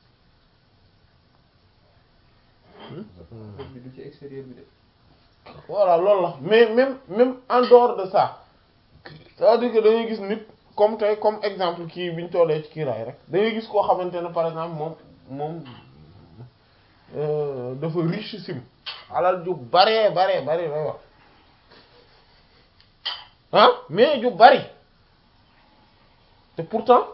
bi du ci extérieur bi de. voilà loolu la mais même même en dehors de ça c'est-à-dire que dañuy gis nit comme tey comme exemple kii bi ñu tollee ci kiiraay rek dañuy gis koo xamante ne par exemple moom moom dafa richissime alal ju baree baree bari lay wax ah mais ju bari te pourtant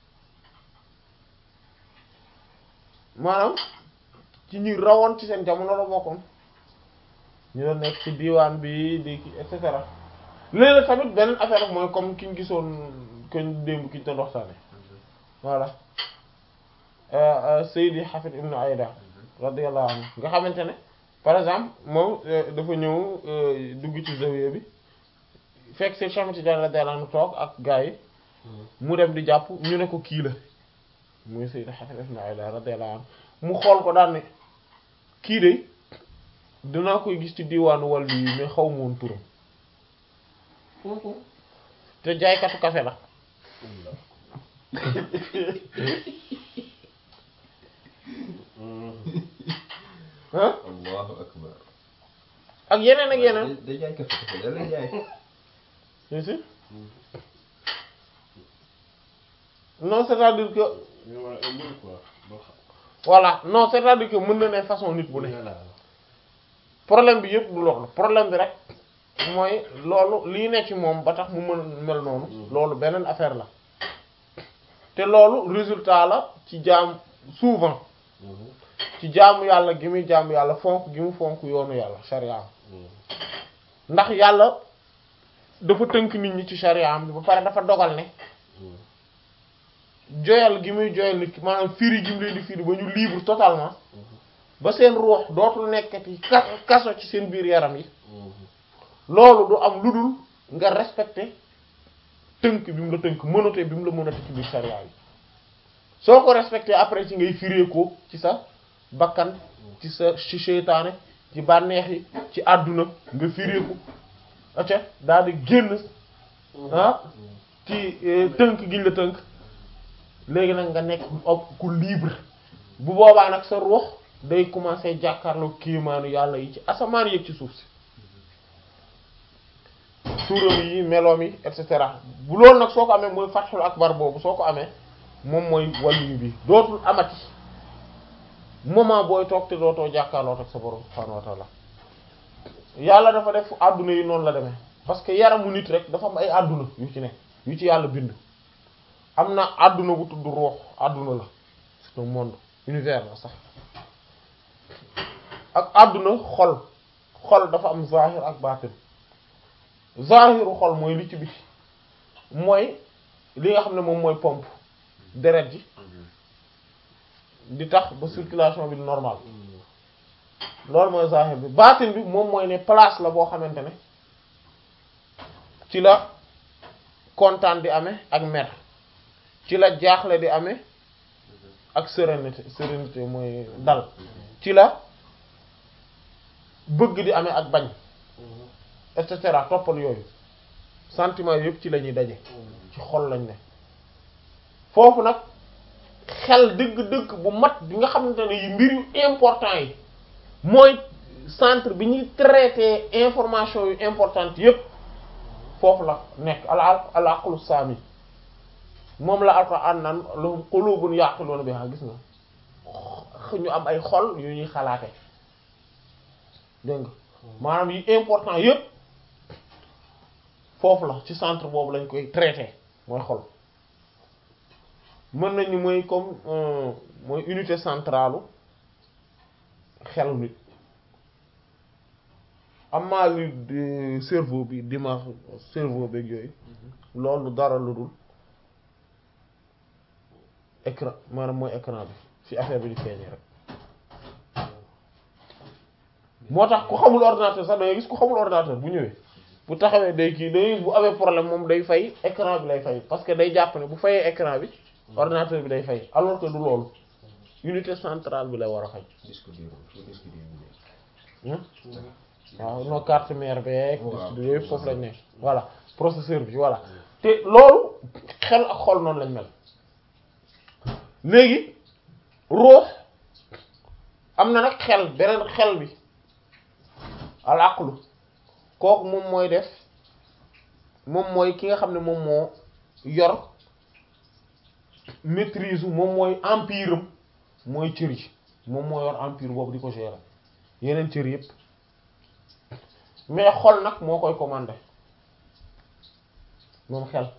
maanaam ci ñuy rawoon ci seen jamono la bokkoon ñu doon nekk ci diwaan bi di ki et cetera léeg-léeg tamit beneen affaire mooy comme ki ñu gisoon koñ démb ki ñu doon waxtaane voilà Seydi Hafid ibn Aida radiyallahu anhu nga xamante ne par exemple moom dafa ñëw dugg ci zawiya bi fekk Seydi Cheikh Ahmed Tidiane radiyallahu anhu toog ak gaa yi mu dem di jàpp ñu ne ko kii la muy Seydi Hafid ibn Aida radiyallahu anhu mu xool ko daan ne kii de dinaa koy gis ci diwaanu wàllu yi mais xaw ma woon turam te jaaykatu café la ah Allahu akbar. ak yeneen ak yeneen day day jaay café café da lay jaay. si si non c'est-à-dire que mais voilà un peu quoi boo xam. voilà non c'est-à-dire que mën na ne façon nit bu ne voilà. problème bi yëpp du loolu problème bi rek mooy loolu lii ne ci moom ba tax mu mën mel noonu loolu beneen affaire la te loolu résultat la ci jaam souvent ci jaamu yàlla gi muy jaamu yàlla fonk gi mu fonk yoonu yàlla sharia ndax yàlla dafa tënk nit ñi ci sharia am bi ba pare dafa dogal ne joyal gi muy joyal nit ki maanaam firi gi mu leen di firi ba ñu libre totalement ba seen ruux dootul nekkati kaso ci seen biir yaram yi loolu du am lu dul nga respecté tënk bi mu la tënk mënate bi mu la mënate ci biir sharia yi soo ko respecté après ci ngay firee ko ci sa bakkan ci sa ci seytaane ci bànneex yi ci àdduna nga firee ko acca daal di génn ah ci tënk giñ la tënk léegi nag nga nekk ku libre bu boobaa nag sa ruux day commencer jàkkaarloo kéemaanu yàlla yi ci asamaan yëg ci suuf si turam yi meloom yi et cetera bu loolu nag soo ko amee mooy fatxul akbar boobu soo ko amee moom mooy wàllu bi dootul amati moment booy toog te dootoo jàkkaarloo ak sa borom subhaanahu wa ta'ala yàlla dafa def àdduna yi noonu la demee parce que yaramu nit rek dafa am ay àdduna yu ci ne yu ci yàlla bind am na àdduna bu tudd ruux àdduna la c'est un monde univers la sax ak àdduna xol xol dafa am zahir ak baatin zahiru xol mooy li ci biti mooy li nga xam ne moom mooy pompe deret ji di tax ba circulation bi normal loolu mooy zahir bi baatin bi moom mooy ne place la boo xamante ne ci la kontaan di amee ak mer ci la jaaxle di amee ak sérénité sérénité mooy dal ci la bëgg di amee ak bañ et cetera toppal yooyu sentiment yëpp ci la ñuy daje ci xol lañ ne foofu nag xel dëgg-dëgg bu mat bi nga xamante ne yi mbir yu important yi mooy centre bi ñuy traité information yu importante yépp foofu la nekk al al aqlu saami moom la Alxuraan naan lahum qulubun yaqiluuna biha gis nga ñu am ay xol yu ñuy xalaate dégg nga maanaam yi important yépp foofu la ci centre boobu lañ koy traité mooy xol mën nañu mooy comme mooy unité centrale xelu nit amaa li cerveau bi dimanche cerveau beeg yooyu loolu dara lu dul écran maanaam mooy écran bi fi affaire bi di feeñee rek moo tax ku xamul ordinateur sax da ngay gis ku xamul ordinateur bu ñëwee bu taxawee day kii day gis bu amee problème moom day fay écran bi lay fay parce que day jàpp ne bu fayee écran bi ordinateur bi day fay alors que du loolu unité centrale bi lay war a fay. disque dur disque dur bi waaw no carte mère beeg. disque dur yooyu foofu lañ ne voilà processeur bi voilà te loolu xel ak xol noonu lañ mel léegi ruux am na nag xel beneen xel bi al aqlu kooku moom mooy def moom mooy ki nga xam ne moom moo yor maîtrise moom mooy empire am mooy cër yi moom moo yor empire boobu di ko gérer yeneen cër yépp mais xol nag moo koy commander moom xel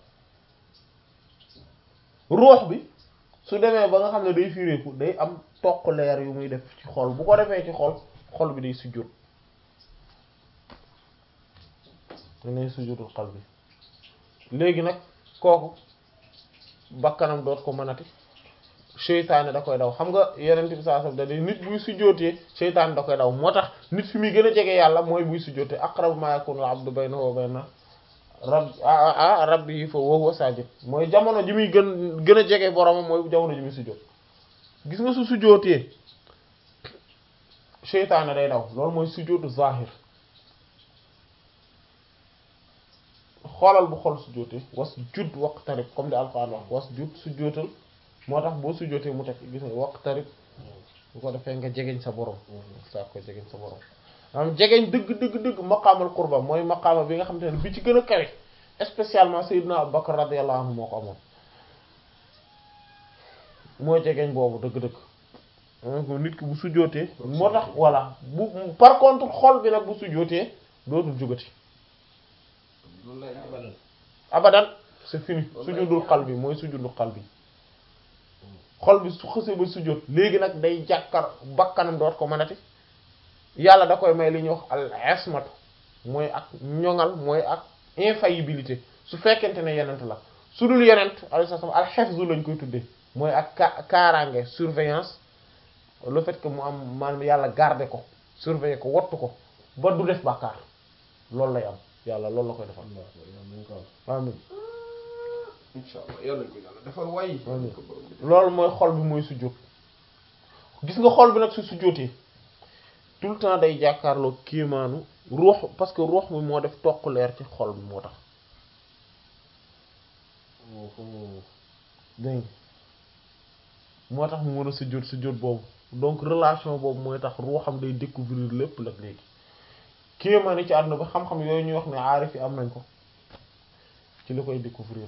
ruux bi su demee ba nga xam ne day firéeku day am toq leer yu muy def ci xol bu ko defee ci xol xol bi day sujjóot danay sujjóotul xol bi léegi nag kooku bakkanam doot ko mënati seytaane da koy daw xam nga yeneen bi saa da di nit buy sujjóotee seytaane da koy daw moo tax nit fi muy gën a jege yàlla mooy buy sujjóotee aqrabu ma yakunu abdu baynahu wa bayna rab ah rabbi fa wa huwa sajid mooy jamono ji muy gën gën a jege boromam mooy jamono ji muy sujjóot gis nga su sujjóotee seytaane day daw loolu mooy sujjóotu zahir xoolal bu xol sujjóotee was jud waqtarib comme di Alxuraan wax was jud sujjóotal moo tax boo sujjóotee mu teg gis nga waqtarib bu ko defee nga jegeñ sa borom saa ko jegeñ sa borom am jegeñ dëgg dëgg dëgg maqaamal qurba mooy maqaama bi nga xam te ne bi ci gën a kawe spécialement Seydina Abu Bakr radiyallahu anhu moo ko amoon mooy jegeñ boobu dëgg-dëgg nit ki bu sujjóotee moo tax voilà bu par contre xol bi nag bu sujjóotee dootul jógati abadan c'est fini sujudul qalbi mooy sujudul qalbi xol bi su xësee ba sujjóot léegi nag day jàkkar bakkanam doot ko mënati yàlla da koy may li ñuy wax al ismatu mooy ak ñoŋal mooy ak infaillibilité su fekkente ne yenent la su dul yenent alayhi salaam al hifzu lañ koy tuddee mooy ak ka kaaraange surveillance le fait que mu am maanaam yàlla garder ko surveiller ko wottu ko ba du def bàkkaar loolu lay am yàlla loolu la koy defal amiin inshallah yàlla ko yàlla defal way loolu mooy xol bi mooy sujjóot gis nga xol bi nag su sujjóotee tout le temps day jàkkaarloo kéemaanu ruux parce que ruux mi moo def toq leer ci xol bi moo tax dégg moo tax mu mën a sujjóot sujjóot boobu donc relation boobu mooy tax ruuxam day découvrir lépp la léegi kéemaani ci àdduna bi xam-xam yooyu ñuy wax ne aarif yi am nañ ko ci la koy découvrir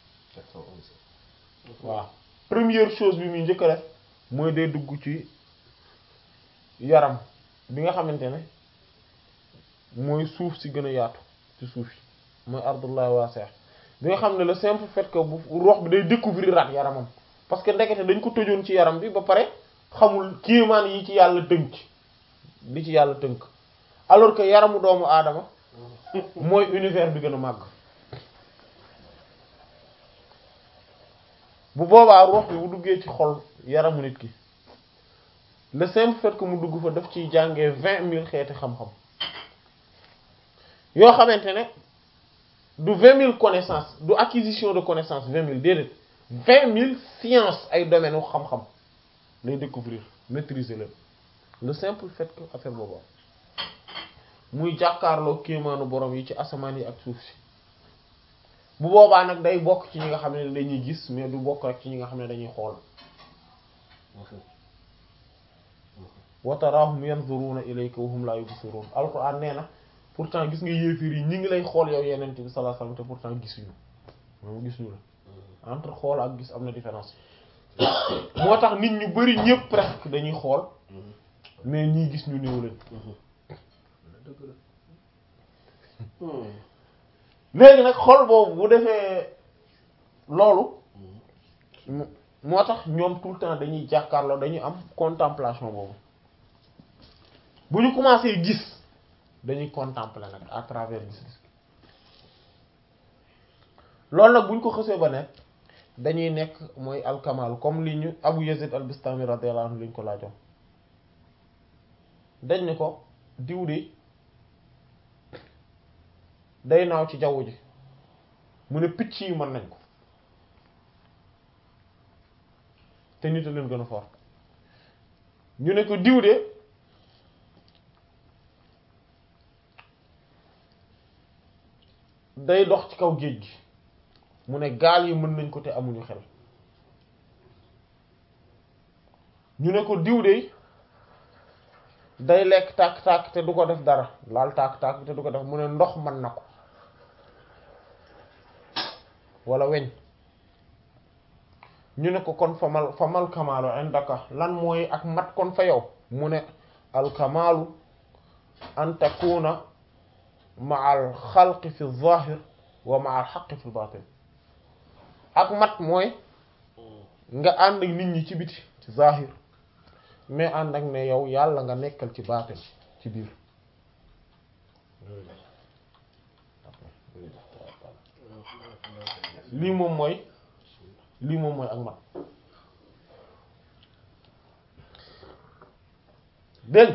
waaw première chose bi muy njëkk a def mooy day dugg ci yaram bi nga xamante ne mooy suuf si gën a yaatu ci suuf yi mooy ardullahi wasi'a bi nga xam ne le simple fait que bu ruux bi day découvrir rat yaramam parce que ndekete dañ ko tëjoon ci yaram bi ba pare xamul kéemaan yi ci yàlla tënk li ci yàlla tënk alors que yaramu doomu aadama mooy univers bi gën a màgg bu boobaa ruux bi bu duggee ci xol yaramu nit ki le simple fait que mu dugg fa daf ciy jàngee vingt mille xeeti xam-xam yoo xamante ne du vingt mille connaissances du acquisition de connaissances vingt mille déedéet vingt mille sciences ay domaines wu xam-xam lay découvrir maîtriser leen le simple fait que affaire boobu muy jàkkaarloo kéemaanu borom yi ci asamaan yi ak suuf si bu boobaa nag day bokk ci ñi nga xam ne dañuy gis mais du bokk rek ci ñi nga xam ne dañuy xool wa taraahum yanzuruna ilayka wa hum la yubsirun alquran nee na pourtant gis nga yéefir yi ñi ngi lay xool yow yeneen bi sallallahu alayhi wasallam te pourtant gisuñu moom gisuñu la entre xool ak gis am na différence moo tax nit ñu bari ñëpp presque dañuy xool mais ñii gis ñu néew leen léegi nag xol boobu bu defee loolu moo tax ñoom tout le temps dañuy jàkkaarloo dañuy am contemplation boobu bu ñu commencé gis dañuy contempler nag à travers gis-gis loolu nag bu ñu ko xësee ba nekk dañuy nekk mooy alkamal comme li ñu Abu Yazid al-Bistami radiyallahu anhu li ñu ko laajoon dañ ne ko diw de day naaw ci jaww ji mu ne picc yi mën nañ ko te nit a leen gën a fort ñu ne ko diw de day dox ci kaw géej gi mu ne gaal yi mën nañ ko te amuñu xel ñu ne ko diw de day lekk tàkk-tàkk te du ko def dara laal tàkk-tàkk te du ko def mu ne ndox mën na ko wala weñ ñu ne ko kon famal famal kamaalu indaka lan mooy ak mat kon fa yow mu ne alkamaalu an takuna ma al xalqi fi zahir wa ma al xaqi fi batin ak mat mooy nga ànd ak nit ñi ci biti ci zahir mais ànd ak ne yow yàlla nga nekkal ci batin ci biir lii moom mooy lii moom mooy ak mat dégg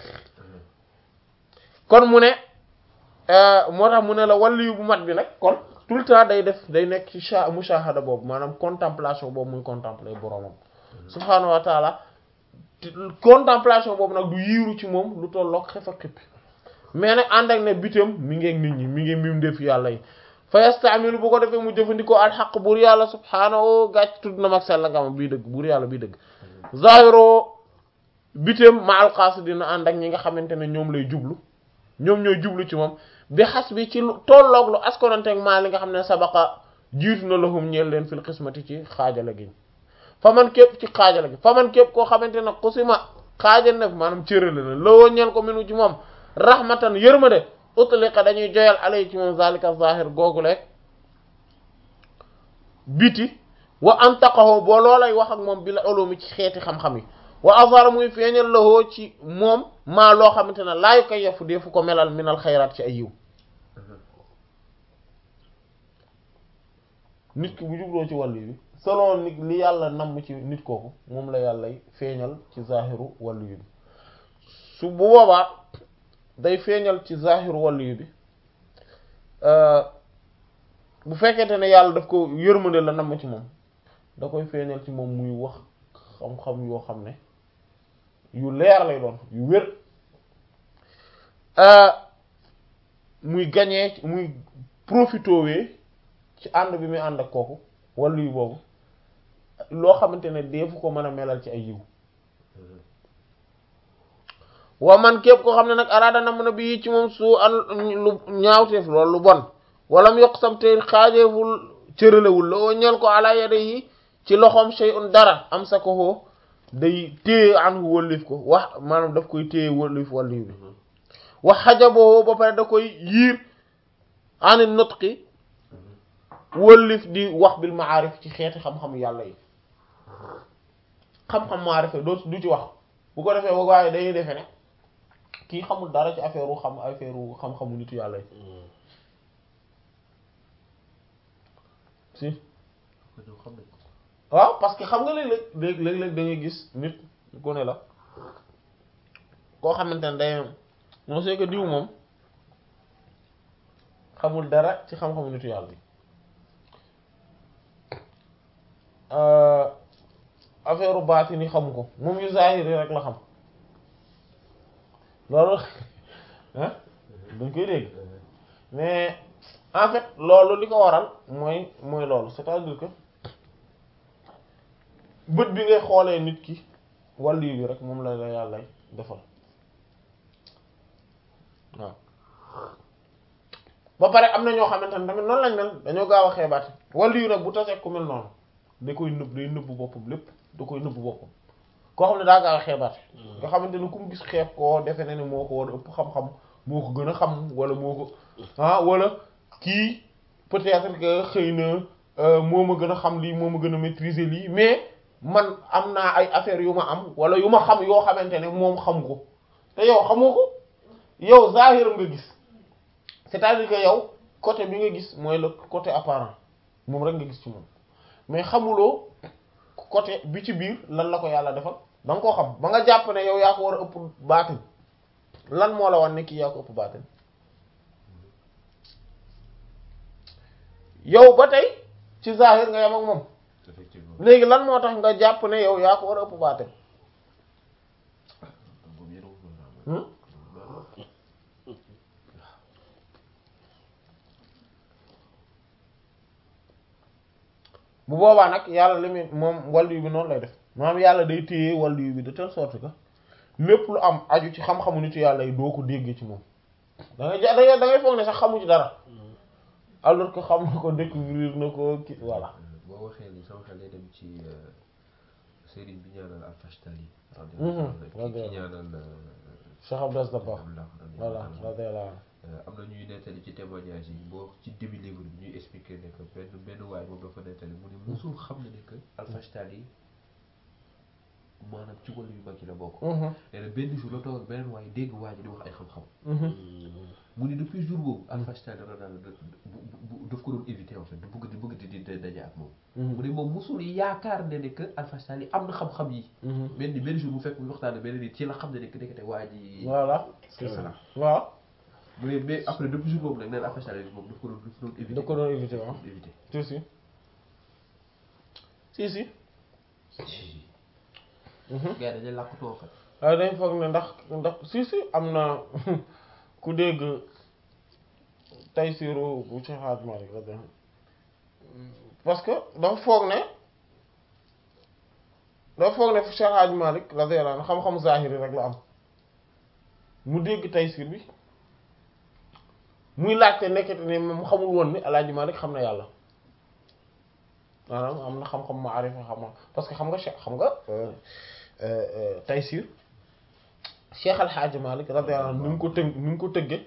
kon mu ne moo tax mu ne la waliyu bu mat bi nag kon tout le temps day def day nekk ci sha mushahada boobu maanaam contemplation boobu muy contempler boromam subhaanahu wa taala contemplation boobu nag du yiiru ci moom lu tollook xef ak xippi mais nag ànd ak ne bitam mi ngi ak nit ñi mi ngi mim def yàlla yi fa yastamilu bu ko defee mu jëfandikoo alxaq buur yàlla subhaanahu gàcc tudd na mag sell nga ma bii dëgg buur yàlla bii dëgg zahiro bitam ma alxaas dina ànd ak ñi nga xamante ne ñoom lay jublu ñoom ñooy jublu ci moom bi xas bi ci lu tolloog lu askonanteeg maa li nga xam ne sabaqa jiitu na lahum ñeel leen fil xismati ci xaajale gi fa man képp ci xaajale gi fa man képp koo xamante ne xusima xaajal na maanaam cërale na lawoo ñeel ko minu ci moom rahmatan yërmande utliqa dañuy joyal alay ci moom zalika zahir googu leeg biti wa antaqahu boo loolay wax ak moom bi la ulumi ci xeeti xam-xam yi wa azhara muy feeñal lahoo ci moom maa loo xamante ne laayu koy yefu defu ko melal minal xayraat ci ay yiw nit ki bu jubloo ci wàllu bi selon nit li yàlla namm ci nit kooku moom la yàllay feeñal ci zahiru wàllu bi su bu boobaa day feeñal ci zahiru wàllu bi bu fekkente ne yàlla daf ko yërmande la namm ci moom da koy feeñal ci moom muy wax xam-xam yoo xam ne yu leer lay doon yu wér muy gañee muy profitowee ci ànd bi muy ànd ak kooku wàllu yu boobu loo xamante ne deefu ko mën a melal ci ay yiw wa man képp koo xam ne nag araada na mën a bii ci moom su an lu ñaawteef loolu lu bon wala mu yokk sam te xaajeeful cëralewul la oo ñeel ko ala yade yi ci loxoom shay'un dara am sa ko day téye anhu wëllif ko wax maanaam daf koy téye wëllif wàllu bi wax xajaboo ba pare da koy yiir ani nutqi wëllif di wax bil maarif ci xeeti xam-xam yàlla yi xam-xam maarif doo du ci wax bu ko defee waaye dañuy defe ne kii xamul dara ci affaire u xam affaire u xam-xamu nitu yàlla yi si waaw parce que xam nga léeg-léeg léeg-léeg da ngay gis nit ku ne la koo xamante ne day moo c'est que diw moom xamul dara ci xam-xamu nitu yàlla yi affaire u baati ni xamu ko moom yu zahiri rek la xam loolu ah dañ koy dégg mais en fait loolu li ko waral mooy mooy loolu c'est-à-dire que bët bi ngay xoolee nit ki wàllu bi rek moom la la yàllay defal waaw ba pare am na ñoo xamante ne tamit noonu lañ mel dañoo gaaw a xeebaate wàllu yu nag bu tasee ku mel noonu da koy nëbb day nëbb boppam lépp da koy nëbb boppam koo xam ne daa gaaw a xeebaate nga xamante ne ku mu gis xeeb koo defe ne ne moo ko war a ëpp xam-xam moo ko gën a xam wala moo ko ah wala kii peut-être que xëy na moo ma gën a xam lii moo ma gën a maîtriser lii mais man am naa ay affaires yu ma am wala yu ma xam yoo xamante ne moom xam ko te yow xamoo ko yow zahiram nga gis c'est-à-dire que yow côté bi nga gis mooy le côté apparent moom rek nga gis ci moom mais xamuloo côté bi ci biir lan la ko yàlla defal da nga koo xam ba nga jàpp ne yow yaa ko war a ëpp baatin lan moo la wan ne kii yaa ko ëpp baatin yow ba tey ci zahir nga yam ak moom effectivement léegi lan moo tax nga jàpp ne yow yaa ko war a ëpp baatin bu boobaa nag yàlla li muy moom wàllu bi noonu lay def maanaam yàlla day téye wàllu bi de telle sorte que lépp lu am aju ci xam-xamu nitu yàlla yi doo ko déggee ci moom da ngay ja da ngay da ngay foog ne sax xamu ci dara alors que xam na ko découvrir na ko ki voilà. boo waxee ni sama xel day dem ci sëriñ bi ñaanal Al-Fashtali. radiyallahu ki ñaanal. Cheikh Abdou Aziz Dabakh voilà radiyallahu am na ñuy nettali ci témoignage yi boo ci début livre bi ñuy expliquer ne que benn benn waay moom dafa nettali mu ne musul xam ne ne que Al-Fashtali maanaam ci wàllu yu mag yi la bokk. nee na benn jour la toog ak beneen waaye dégg waa ji di wax ay xam-xam. mu ne depuis jour boobu Al-Fashtali dana daal daf ko doon éviter en fait du bëgg di bëgg di di daje ak moom. mu ne moom musul yaakaar ne ne que Al-Fashtali am na xam-xam yi. benn ni benn jour bu fekk mu waxtaan benn nit ci la xam ne ne que nekkate waa ji. voilà c'est ça waaw. mu ne mais après depuis jour boobu nag nee na Al-Fashtali moom daf ko doon daf ko doon éviter. daf ko doon éviter waaw éviter. si si si si. gars yi dañuy làkkutoo fa. waaye dañ foog ne ndax ndax si si am na ku dégg Taysiru bu Cheikh Hadj Malick parce que dafa foog ne dafa foog ne fu Cheikh Hadj Malick radiyallahu anhu xam-xam zahiri rek la am mu dégg Taysir bi muy laajte nekkete ne mu xamul woon ni El Hadj Malick xam na yàlla maanaam am na xam-xam maarifa xam parce que xam nga Cheikh xam nga Taysir Cheikh Al Hadj Malick radiyallahu anhu ni mu ko tëgg ni mu ko tëggee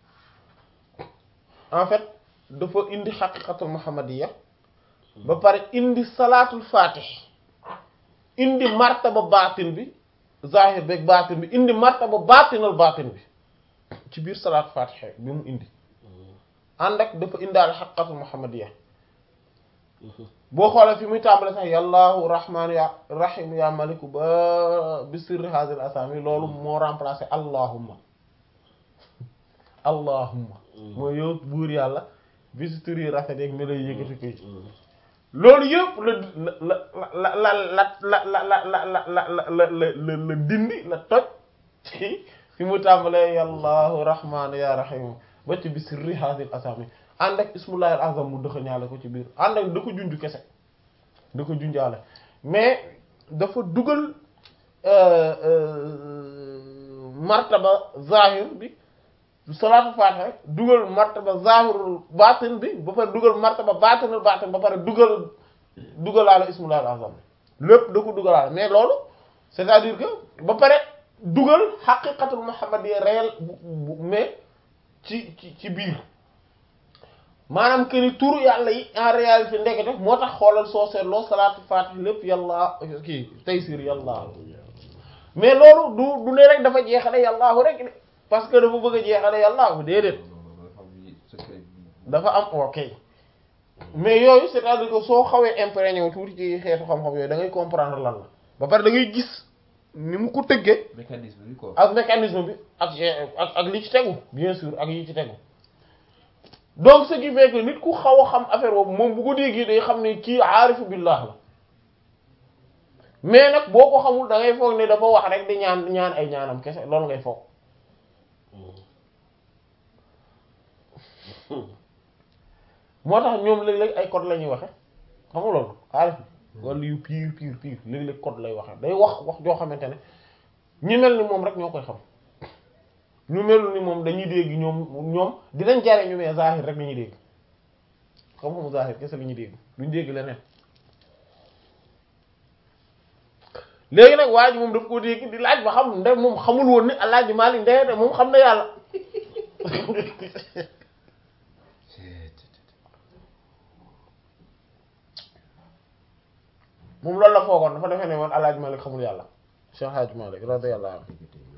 en fait dafa indi xaqiqatul muhammadiyya ba pare indi salaatul fatih indi martaba baatin bi zahir beeg baatin bi indi martaba baatinal baatin bi ci biir salaatul fatih bi mu indi ànd ak dafa indaale xaqiqatul muhammadiyya boo xoolee fi muy tàmbale sax yàllaahu rahmaan ya rahim ya maliku ba bi sirri hadil asami loolu moo remplacé allahumma allahumma mooy yow buur yàlla bi si tur yi rafet yeeg melo yi yëkkati koy loolu yëpp la la la la la la la la la la la la la dindi la toj ci fi mu tàmbalee yàllaahu rahmaan ya rahim ba ci bi sirri hadil asami ànd ak ismullahi al azam mu dëxañaale ko ci biir ànd ak da ko junj kese da ko junjaale mais dafa dugal martaba zahir bi salaatu fatiha dugal martaba zahirul batin bi ba pare dugal martaba batinul batin ba pare dugal dugalaale ismullahi al azam lépp da ko dugalaale mais loolu c'est-à-dire que ba pare dugal haqiqatul muhammadiyya réel mais ci ci ci biir maanaam que ni turu yàlla yi en réalité ndekete moo tax xoolal soo seetloo salaatu fatih lépp yàlla kii Taysir yàlla mais loolu du du ne rek dafa jeexale yàllaahu rek de parce que dafa bëgg a jeexale yàllaahu déedéet dafa am ok mais yooyu c'est-à-dire que soo xawee imprégné wu tuuti ci xeetu xam-xam yooyu da ngay comprendre lan la ba pare da ngay gis ni mu ko tëggee mécanisme bi quoi ak mécanisme bi ak ak ak li ci tegu bien sûr ak yi ci tegu donc ce qui fait que nit ku xaw a xam affaire boobu moom bu ko déggee day xam ne kii aarifu billah la mais nag boo ko xamul da ngay foog ne dafa wax rek di ñaan ñaan ay ñaanam kese loolu ngay foog moo tax ñoom léeg-léeg ay code la ñuy waxe xam nga loolu aarif wala yu pire pire pire léeg-léeg code lay waxe day wax wax joo xamante ne ñi mel ni moom rek ñoo koy xam ñu melul ni moom dañuy dégg ñoom ñoom dinañ jare ñu mais zahir rek lañuy dégg xam-xamu zahir kese la ñuy dégg duñ dégg leneen léegi nag waa ji moom daf koo dégg di laaj ba xam nde moom xamul woon ni Alaaji Maalik ndee de moom xam na yàlla moom loolu la foogoon dafa defee ne woon Alaaji Maalik xamul yàlla Cheikh Hadj Malick radiyallahu anhu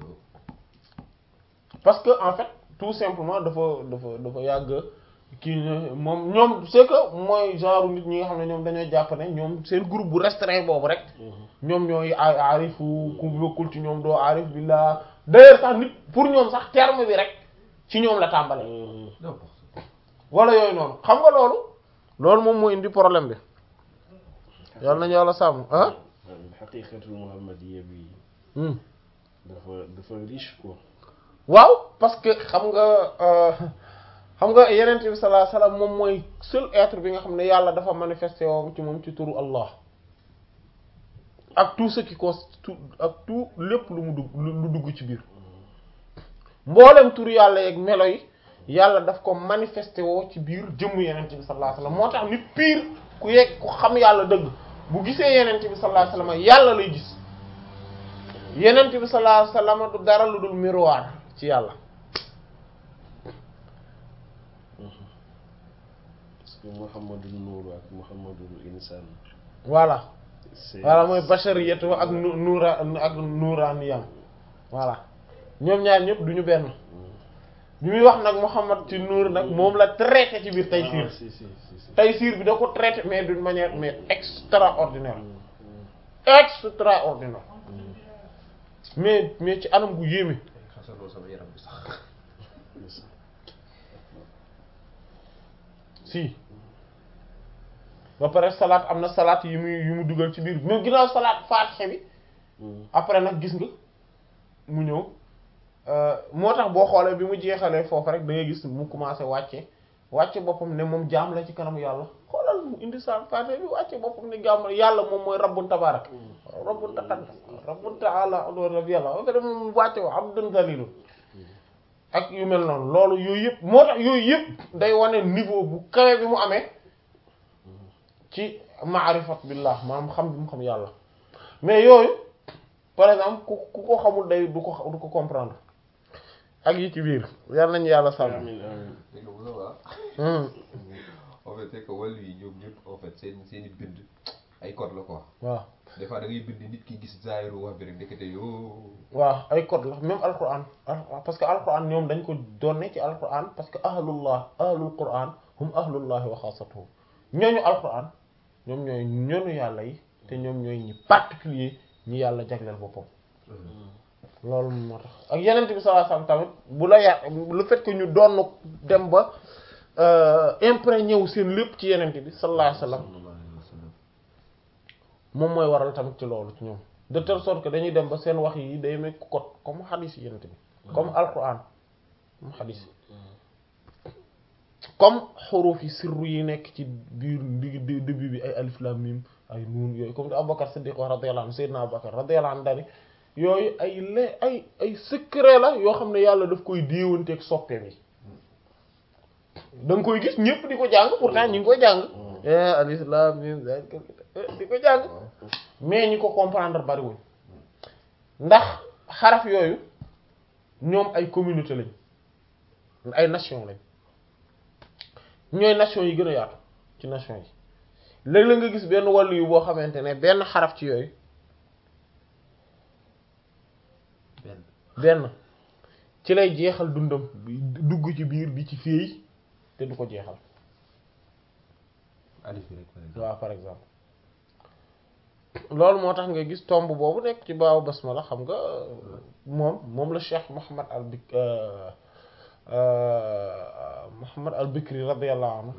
parce que en fait tout simplement dafa dafa dafa yàgg kii moom ñoom c'est que mooy genre nit ñi nga xam ne ñoom dañoo jàpp ne ñoom seen groupe bu restreint boobu rek ñoom ñooy aarifu ku bokkul ci ñoom doo aarif billah d'ailleurs sax nit pour ñoom sax terme bi rek ci ñoom la tàmbale wala yooyu noonu xam nga loolu loolu moom moo indi problème bi yàlla nañu yàlla sàmm ah xaqiqatul muhammadiyya bi dafa dafa riche quoi waaw parce que xam nga xam nga yenent bi sallallahu alayhi wasallam moom mooy seul être bi nga xam ne yàlla dafa manifesté woo ci moom ci turu Allah ak tout ce qui constitue ak tout lépp lu mu dugg lu dugg ci biir mboolem turu yàlla yeeg melo yi yàlla daf ko manifesté woo ci biir jëmmu yenent bi sallallahu alayhi wasallam moo tax nit pire ku yegg ku xam yàlla dëgg bu gisee yenent bi sallallahu alayhi wasallam yàlla lay gis yenent bi sallallahu alayhi wasallam du dara lu dul miroir ci yàlla parce que Muhammadul nuur ak Muhammadul insaan voilà voilà mooy bashariyatu ak nuura ak nuuraaniyam voilà ñoom ñaar ñëpp duñu benn bi muy wax nag Muhammad ci nuur nag moom la traité ci biir Taysiir Taysiir bi da ko traité mais d'une manière mais extraordinaire extraordinaire mais mais ci anam gu yéeme si ba pare salaat am na salaat yi muy yu mu dugal ci biir mais ginnaaw salaat Faatiha bi après nag gis nga mu ñëw moo tax boo xoolee bi mu jeexalee foofu rek da ngay gis mu commencé wàcce wàcce boppam ne moom jaam la ci kanamu yàlla xoolal mu indi salaat Faatiha bi wàcce boppam ne jaam la yàlla moom mooy rabbun tabaarak rabbun taqaddas rabbun ta'ala rabbi yàlla ba pare moom wàcce wa abdun zalilun ak yu mel noonu loolu yooyu yëpp moo tax yooyu yëpp day wane niveau bu kawe bi mu amee ci maarifat billah maanaam xam bi mu xam yàlla mais yooyu par exemple ku ku ko xamul day du ko du ko comprendre ak yi ci biir yàlla nañu yàlla sàmm. amiin amiin. dégg nga bu baax. en fait c'est que wàllu yi ñoom ñëpp en fait seen seen i bind ay code la quoi. waaw des fois da ngay bind nit ki gis zaahiru wax bi rek ndekete yoo. waaw ay code la même alquran parce que alquran ñoom dañ ko donné ci alquran parce que ahlullah ahlul quran hum ahlullahi wa xaasatuhum ñooñu alquran ñoom ñooy ñoonu yàlla yi te ñoom ñooy ñi particulier ñi yàlla jagleel boppam. loolu moo tax ak yeneen bi sallallahu alayhi wasallam tamit bu la yà le fait que ñu doon dem ba imprégné wu seen lépp ci yeneen bi sallallahu alayhi wasallam moom mooy waral tamit ci loolu ci ñoom de telle sorte que dañuy dem ba seen wax yi day mekk kot comme hadith yi yeneen bi comme alquran comme hadith comme xuruf yi sirru yi nekk ci biir di début bi ay alif lam mim ay nuun yooyu comme Abubakar Siddiq wax radiyallahu anhu Seydina Abubakar radiyallahu anhu dani yooyu ay le ay ay secret la yoo xam ne yàlla daf koy déewanteeg soppeem yi da nga koy gis ñëpp di ko jàng pourtant ñi ngi koy jàng alif lam mim di ko jàng mais ñi ko comprendre bariwuñ ndax xaraf yooyu ñoom ay communauté lañ ay nation lañ ñooy nation yi gën a yaatu ci nation yi léeg-léeg nga gis benn wàllu yu boo xamante ne benn xaraf ci yooyu benn benn ci lay jeexal dundam dugg ci biir di ci féey te du ko jeexal alif bi rek par exemple. waaw par exemple loolu moo tax nga gis tomb boobu nekk ci baabu basmala xam nga moom moom la Cheikh Mouhamad al Bik Mouhamad al Bikri radiyallahu anhu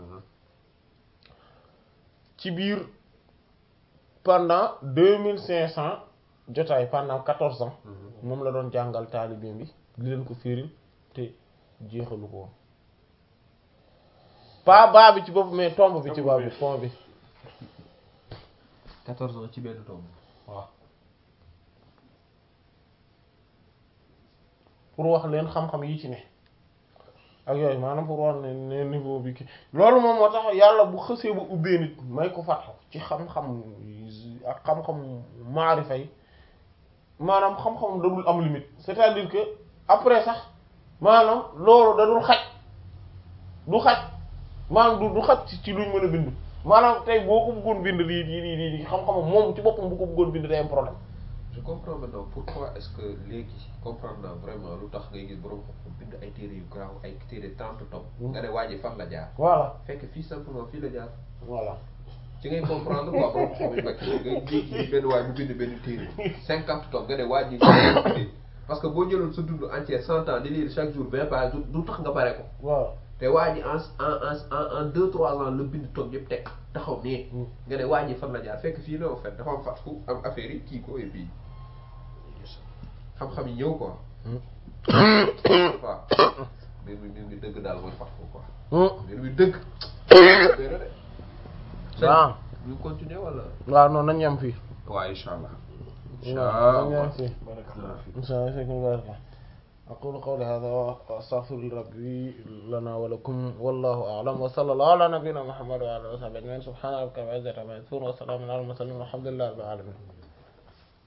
ci biir pendant deux mille cinq cents jotaay pendant quatorze ans moom la doon jàngal taalibeem bi di leen ko firil te jeexalu ko woon pas baa bi ci bopp mais tomb bi ci baa bi fond bi quatorze ans ci benn tomb. waaw pour wax leen xam-xam yi ci ne ak yooyu maanaam pour wax ne ne niveau bi ki loolu moom moo tax yàlla bu xësee ba ubbee nit may ko fatxu ci xam-xam ak xam-xam maarifa yi maanaam xam-xam dadul am limite c'est-à-dire que après sax maanaam loolu dadul xaj du xaj maanaam du du xaj ci luñ mën a bind maanaam tey boo ko bëggoon bind lii lii lii lii xam-xamam moom ci boppam bu ko bëggoon bind day am problème. je comprends maintenant pourquoi est-ce que léegi comprendre naa vraiment lu tax ngay gis borom xam bind ay téere yu grave ay téere trente tomes. nga ne waa ji fan la jaar. voilà fekk fii simplement fii la jaar. voilà. ci ngay comprendre quoi borom xam yu mag yi nga ji benn waay bu bind benn téere cinquante tomes nga ne waa ji parce que boo jëloon sa dund entier cent ans di lire chaque jour vingt pages du tax nga pare ko. voilà. te waa ji en en en en deux trois ans la bind toog yëpp teg taxaw nee. nga ne waa ji fan la jaar fekk fii la en fait dafa am fàttaliku am affaire yi kii ko et puis xam-xam yi ñëw quoi. waaw mbir mi mbir mi dëgg daal mooy fàttaliku quoi. mbir mi dëgg. waaw. ñu continuer wala. waaw non nañu am fii. waaw incha allah. incha allah nañu am fii. barakallahu fiik. incha allah. أقول قولي هذا وأستغفر ربي لنا ولكم والله أعلم وصلى الله على نبينا محمد وعلى آله وصحبه أجمعين سبحان ربك رب العزة عما يصفون وسلام على المرسلين والحمد لله رب العالمين